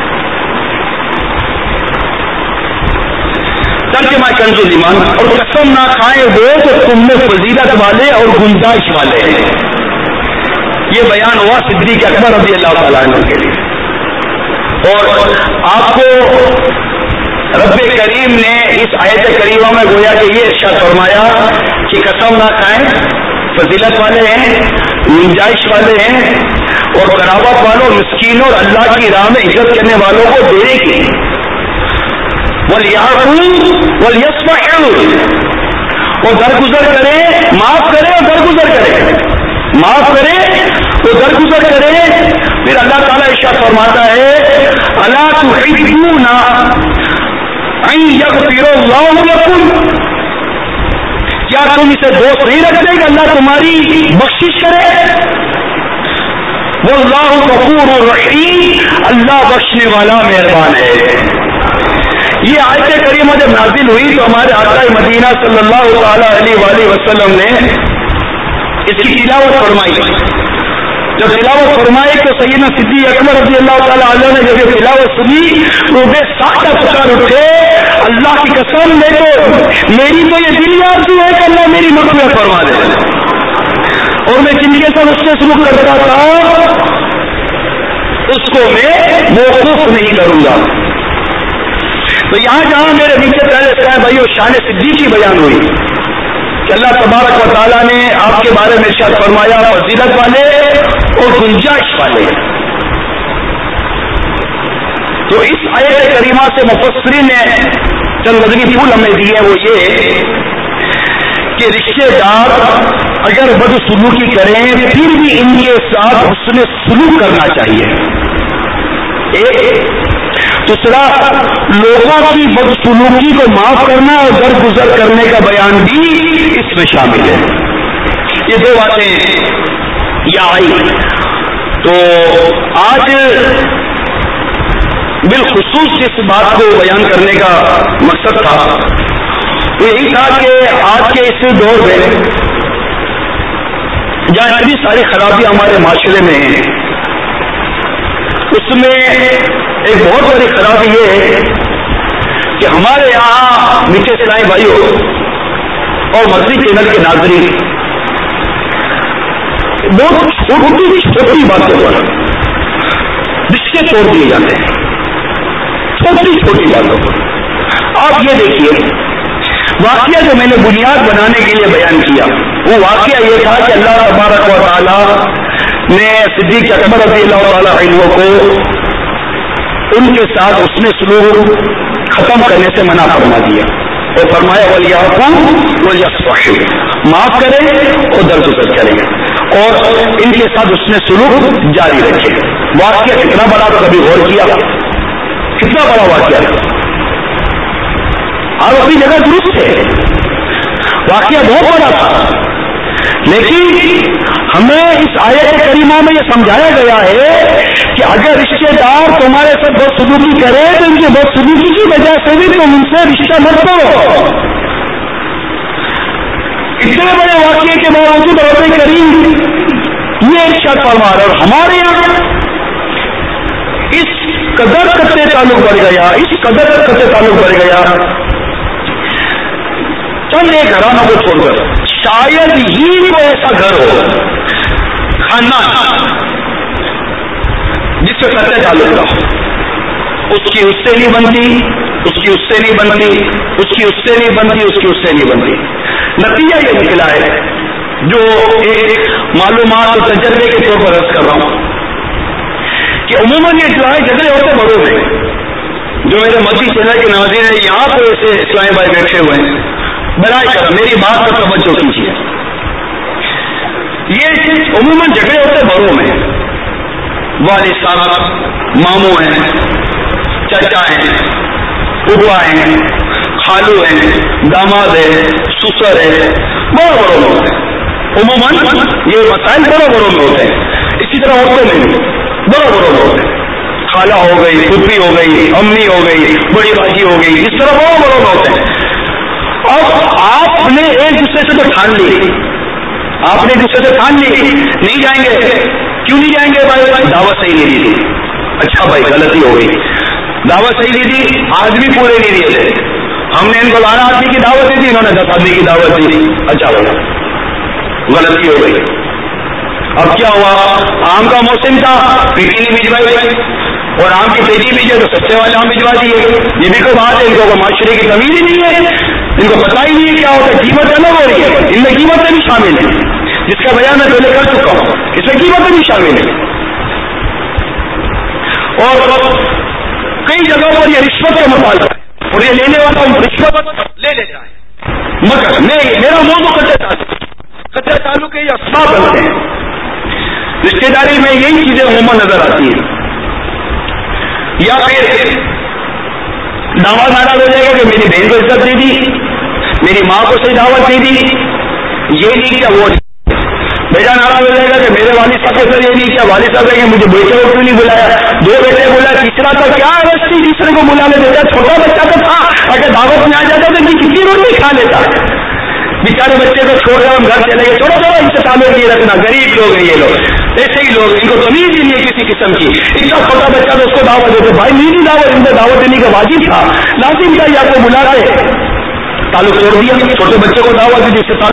ترجمہ کنز الایمان, اور قسم نہ کھائیں وہ تو تم میں فضیلت والے اور گنجائش والے ہیں. یہ بیان ہوا صدیق اکبر رضی اللہ تعالیٰ عنہ کے لیے. اور آپ کو رب کریم نے اس آیت کریمہ میں گویا کہ یہ ارشاد فرمایا کہ قسم نہ کھائیں, فضیلت والے ہیں, گنجائش والے ہیں, اور قرابت والوں, مسکینوں اور اللہ کی راہ میں عزت کرنے والوں کو دینے کی. وَلْيَعْفُوا وَلْيَصْفَحُوا, اور درگزر کرے, معاف کرے اور درگزر کرے, معاف کرے تو درگزر کرے. پھر اللہ تعالیٰ ارشاد فرماتا ہے الا تحبون ان یغفر اللہ لکم, کیا تم اسے دوست نہیں رکھتے کہ اللہ تمہاری بخشش کرے. واللہ غفور رحیم, اللہ بخشنے والا مہربان ہے. یہ آیت کریمہ جب نازل ہوئی تو ہمارے آقا مدینہ صلی اللہ تعالی علیہ وآلہ وسلم نے اس کی تلاوت فرمائی. جب تلاوت فرمائی تو سیدنا صدیق اکبر رضی اللہ تعالیٰ عنہ نے جب یہ تلاوت سنی تو بے ساختہ پکار اٹھے, اللہ کی قسم میں تو میری تو یہ دلی آرزو ہے کہ اللہ میری مغفرت فرما دے, اور میں جن کے ساتھ اس سے سلوک کرتا تھا اس کو میں موقوف نہیں کروں گا. تو یہاں جہاں میرے نیچے پہلے صاحب بھائیو شان صدیقی بیان ہوئی کہ اللہ تبارک و تعالیٰ نے آپ کے بارے میں ارشاد فرمایا فضیلت والے اور گنجائش والے. تو اس آیت کریمہ سے مفسرین نے چند مذہبی پھول ہمیں دیے, وہ یہ کہ رشتے دار اگر بد سلوکی کریں پھر بھی ان کے ساتھ حسن سلوک کرنا چاہیے. ایک دوسرا لوگوں کی بدسلوکی کو معاف کرنا اور درگزر کرنے کا بیان بھی اس میں شامل ہے. یہ دو باتیں یہ آئی. تو آج بالخصوص جس بات کو بیان کرنے کا مقصد تھا وہ یہی تھا کہ آج کے اس دور میں جہاں اتنی ساری خرابیاں ہمارے معاشرے میں ہیں اس میں ایک بہت بڑی خرابی یہ ہے کہ ہمارے یہاں میٹھے اسلامی بھائیوں اور مدنی چینل کے ناظرین بہت چھوٹی چھوٹی باتوں پر رشتے توڑ دیے جاتے ہیں. چھوٹی چھوٹی باتوں پر آپ یہ دیکھیے واقعہ جو میں نے بنیاد بنانے کے لیے بیان کیا وہ واقعہ یہ تھا کہ اللہ تبارک و تعالی نے صدیق اکبر رضی اللہ تعالی عنہ کو ان کے ساتھ اس نے سلوک ختم کرنے سے منع فرما دیا اور فرمایا وَلْيَعْفُوا وَلْيَصْفَحُوا معاف کریں اور درگزر کریں اور ان کے ساتھ اس نے سلوک جاری رکھے. واقعہ کتنا بڑا تو کبھی غور کیا کتنا بڑا واقعہ ہے. آپ اپنی جگہ درست ہے واقعہ بہت بڑا تھا لیکن ہمیں اس آیت کریمہ میں یہ سمجھایا گیا ہے کہ اگر رشتے دار تمہارے ساتھ بدسلوکی کرے تو ان کی بدسلوکی کی وجہ سے بھی تم ان سے رشتہ مت کرو. اتنے بڑے واقعے کے باوجود رب کریم یہ ارشاد فرما رہا اور ہمارے یہاں اس قدر قطع تعلق بڑھ گیا اس قدر قطع تعلق بڑھ گیا چند ایک گھرانوں کو چھوڑ کر شاید ہی کوئی ایسا گھر ہو خاندان جس سے قطع تعلق نہ ہو. اس کی اس سے نہیں بنتی اس کی اس سے نہیں بنتی اس کی اس سے نہیں بنتی اس کی اس سے نہیں بنتی. نتیجہ یہ نکلا ہے جو ایک معلومات اور تجربے کے طور پر عرض کر رہا ہوں کہ عموماً یہ اسلامی جھگڑے ہوتے بڑوں میں جو میرے مدنی چینل کے ناظرین ہیں یہاں پہ ایسے اسلامی بھائی بیٹھے ہوئے ہیں برائے کرم میری بات پر توجہ کیجیے. یہ عموماً جھگڑے ہوتے بڑوں میں والد صاحب ماموں ہیں چچا ہیں ابوا ہیں خالو ہیں داماد ہے سسر ہے بڑوں بڑوں میں ہوتے ہیں. عموماً یہ مسائل بڑوں بڑوں میں ہوتے ہیں. اسی طرح عورتوں میں بھی بڑوں بڑوں میں ہوتے ہیں. خالہ ہو گئی پھوپھی ہو گئی امی ہو گئی بڑی باجی ہو گئی اس طرح بڑوں بڑوں میں ہوتے ہیں. اور آپ نے ایک دوسرے سے تو ٹھان لی آپ نے ایک دوسرے سے ٹھان لی نہیں جائیں گے. کیوں نہیں جائیں گے بھائی دعوت صحیح نہیں دی تھی. اچھا بھائی غلطی ہو گئی دعوت صحیح دی تھی آدمی پورے نہیں دیے تھے ہم نے ان کو بارہ آدمی کی دعوت دی تھی انہوں نے دس آدمی کی دعوت دی. اچھا بھائی غلطی ہو گئی. اب کیا ہوا آم کا موسم تھا پیٹی نہیں بھجوائی اور آم کی پیٹی بھیجے تو سچے والے آم بھجوا دیے. یہ بھی کوئی بات ہے ان کو معاشرے کی تمیز ہی نہیں ہے ان کو پتہ ہی نہیں ہے کیا ہوتا ہے. قیمت الگ ہو رہی ہے ان میں قیمتیں بھی شامل ہیں جس کا بیان میں پہلے کر چکا ہوں اس میں قیمتیں بھی شامل ہیں. اور کئی جگہوں پر یہ رشوت کا مطالبہ ہے اور یہ لینے والا رشوت لے لیتا ہے مگر میرا موضوع کچے تعلق کچے تعلق کے یہ اسباب بنتے ہیں. رشتے داری میں یہی چیزیں عموماً نظر آتی ہیں. یا پھر دعویٰ ناراض ہو جائے گا کہ میری بہن کو عزت دے دی میری ماں کو صحیح دعوت دے دی یہ نہیں کیا وہ بیٹا ناراض ہو جائے گا کہ میرے والد صاحب کے سر یہ نہیں کیا والد صاحب کہیں مجھے بیٹے کو کیوں نہیں بلایا دو بیٹے بلایا تیسرا تو کیا رستی تیسرے کو بلانے دیتا چھوٹا بچہ تو تھا اگر دعوت میں آ جاتا تو کتنی روٹی کھا لیتا. بیچارے بچے کو چھوڑ کر ہم گھر چلے گئے تھوڑا تھوڑا ان سے تعلق نہیں رکھنا غریب لوگ ہیں یہ لوگ ایسے ہی لوگ ان کو تمیز ہی نہیں ہے کسی قسم کی. اتنا چھوٹا بچہ تو اس کو دعوت دیتے بھائی نہیں دعوت ان کو دعوت دینے کا واجب تھا لازم تھا یا کو بلا رہے تعلق توڑ دیا چھوٹے بچے کو دعوت دی جس سے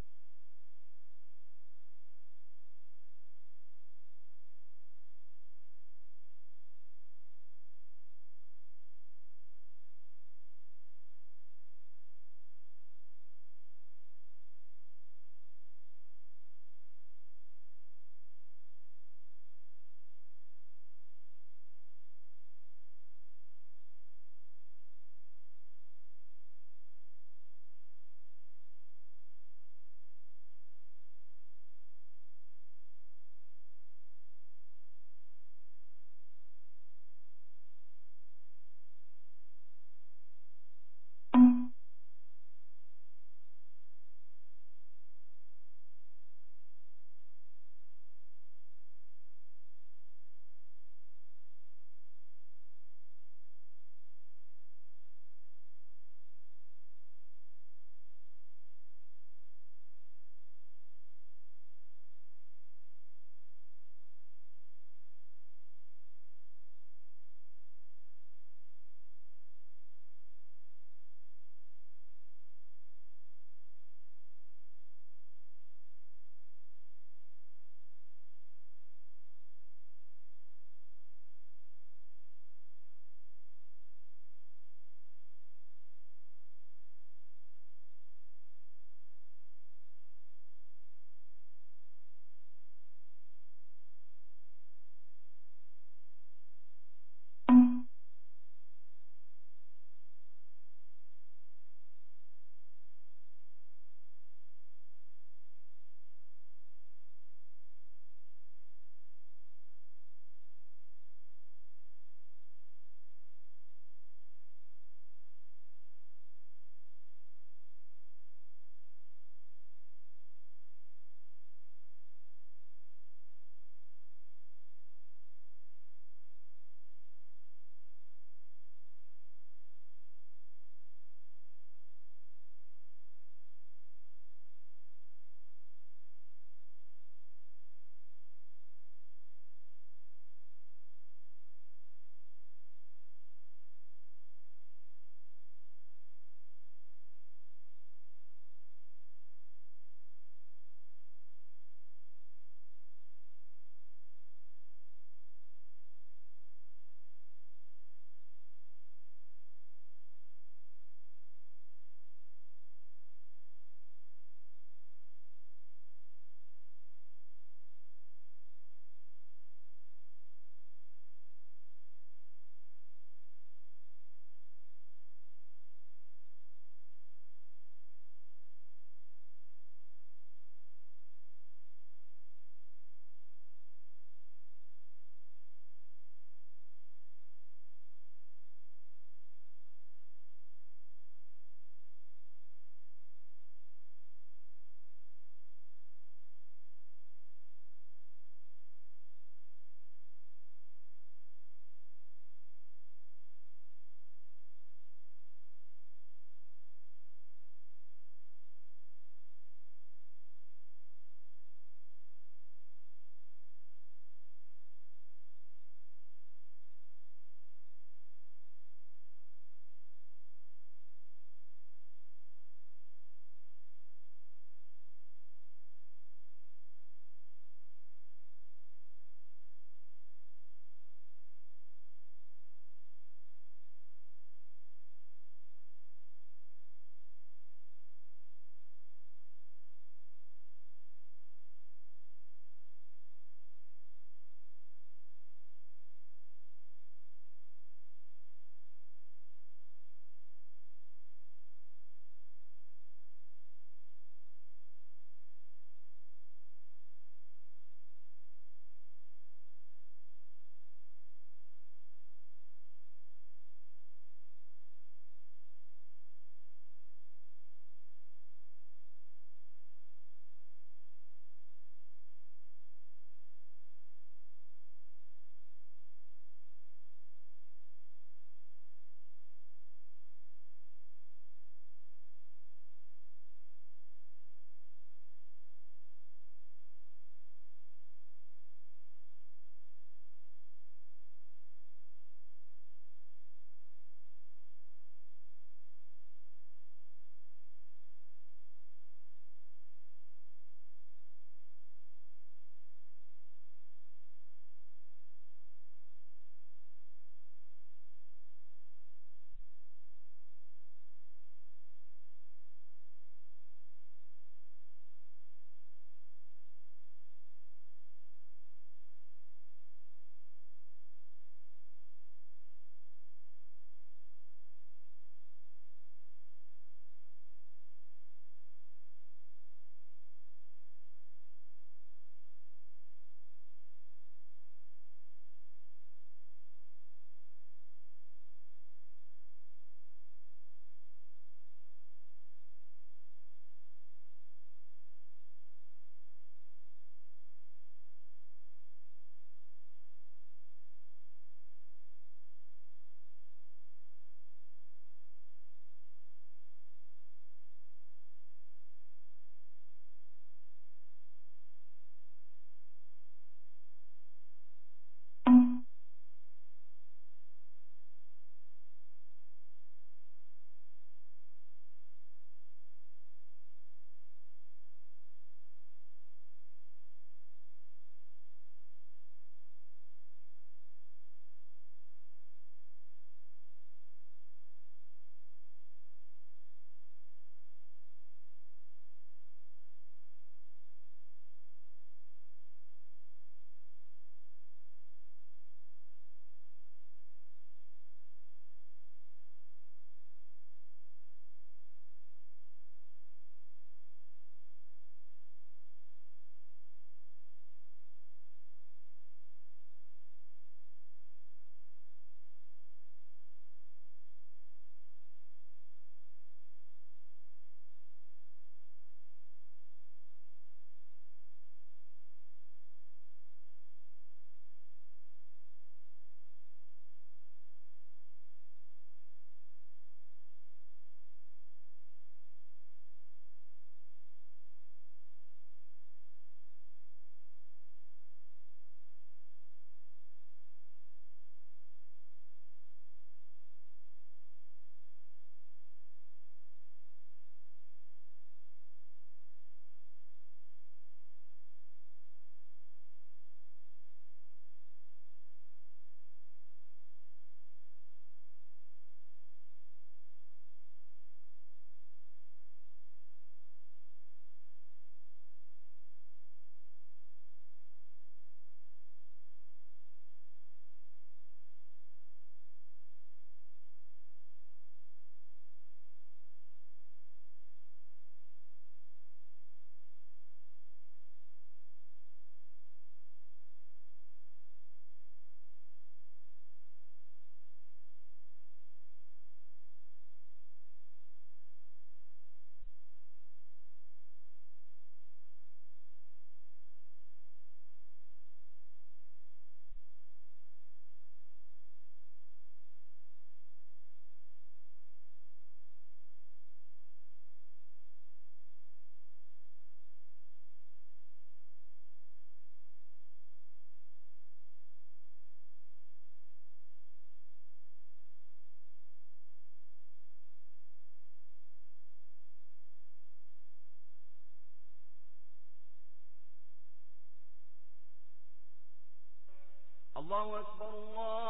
الله أكبر الله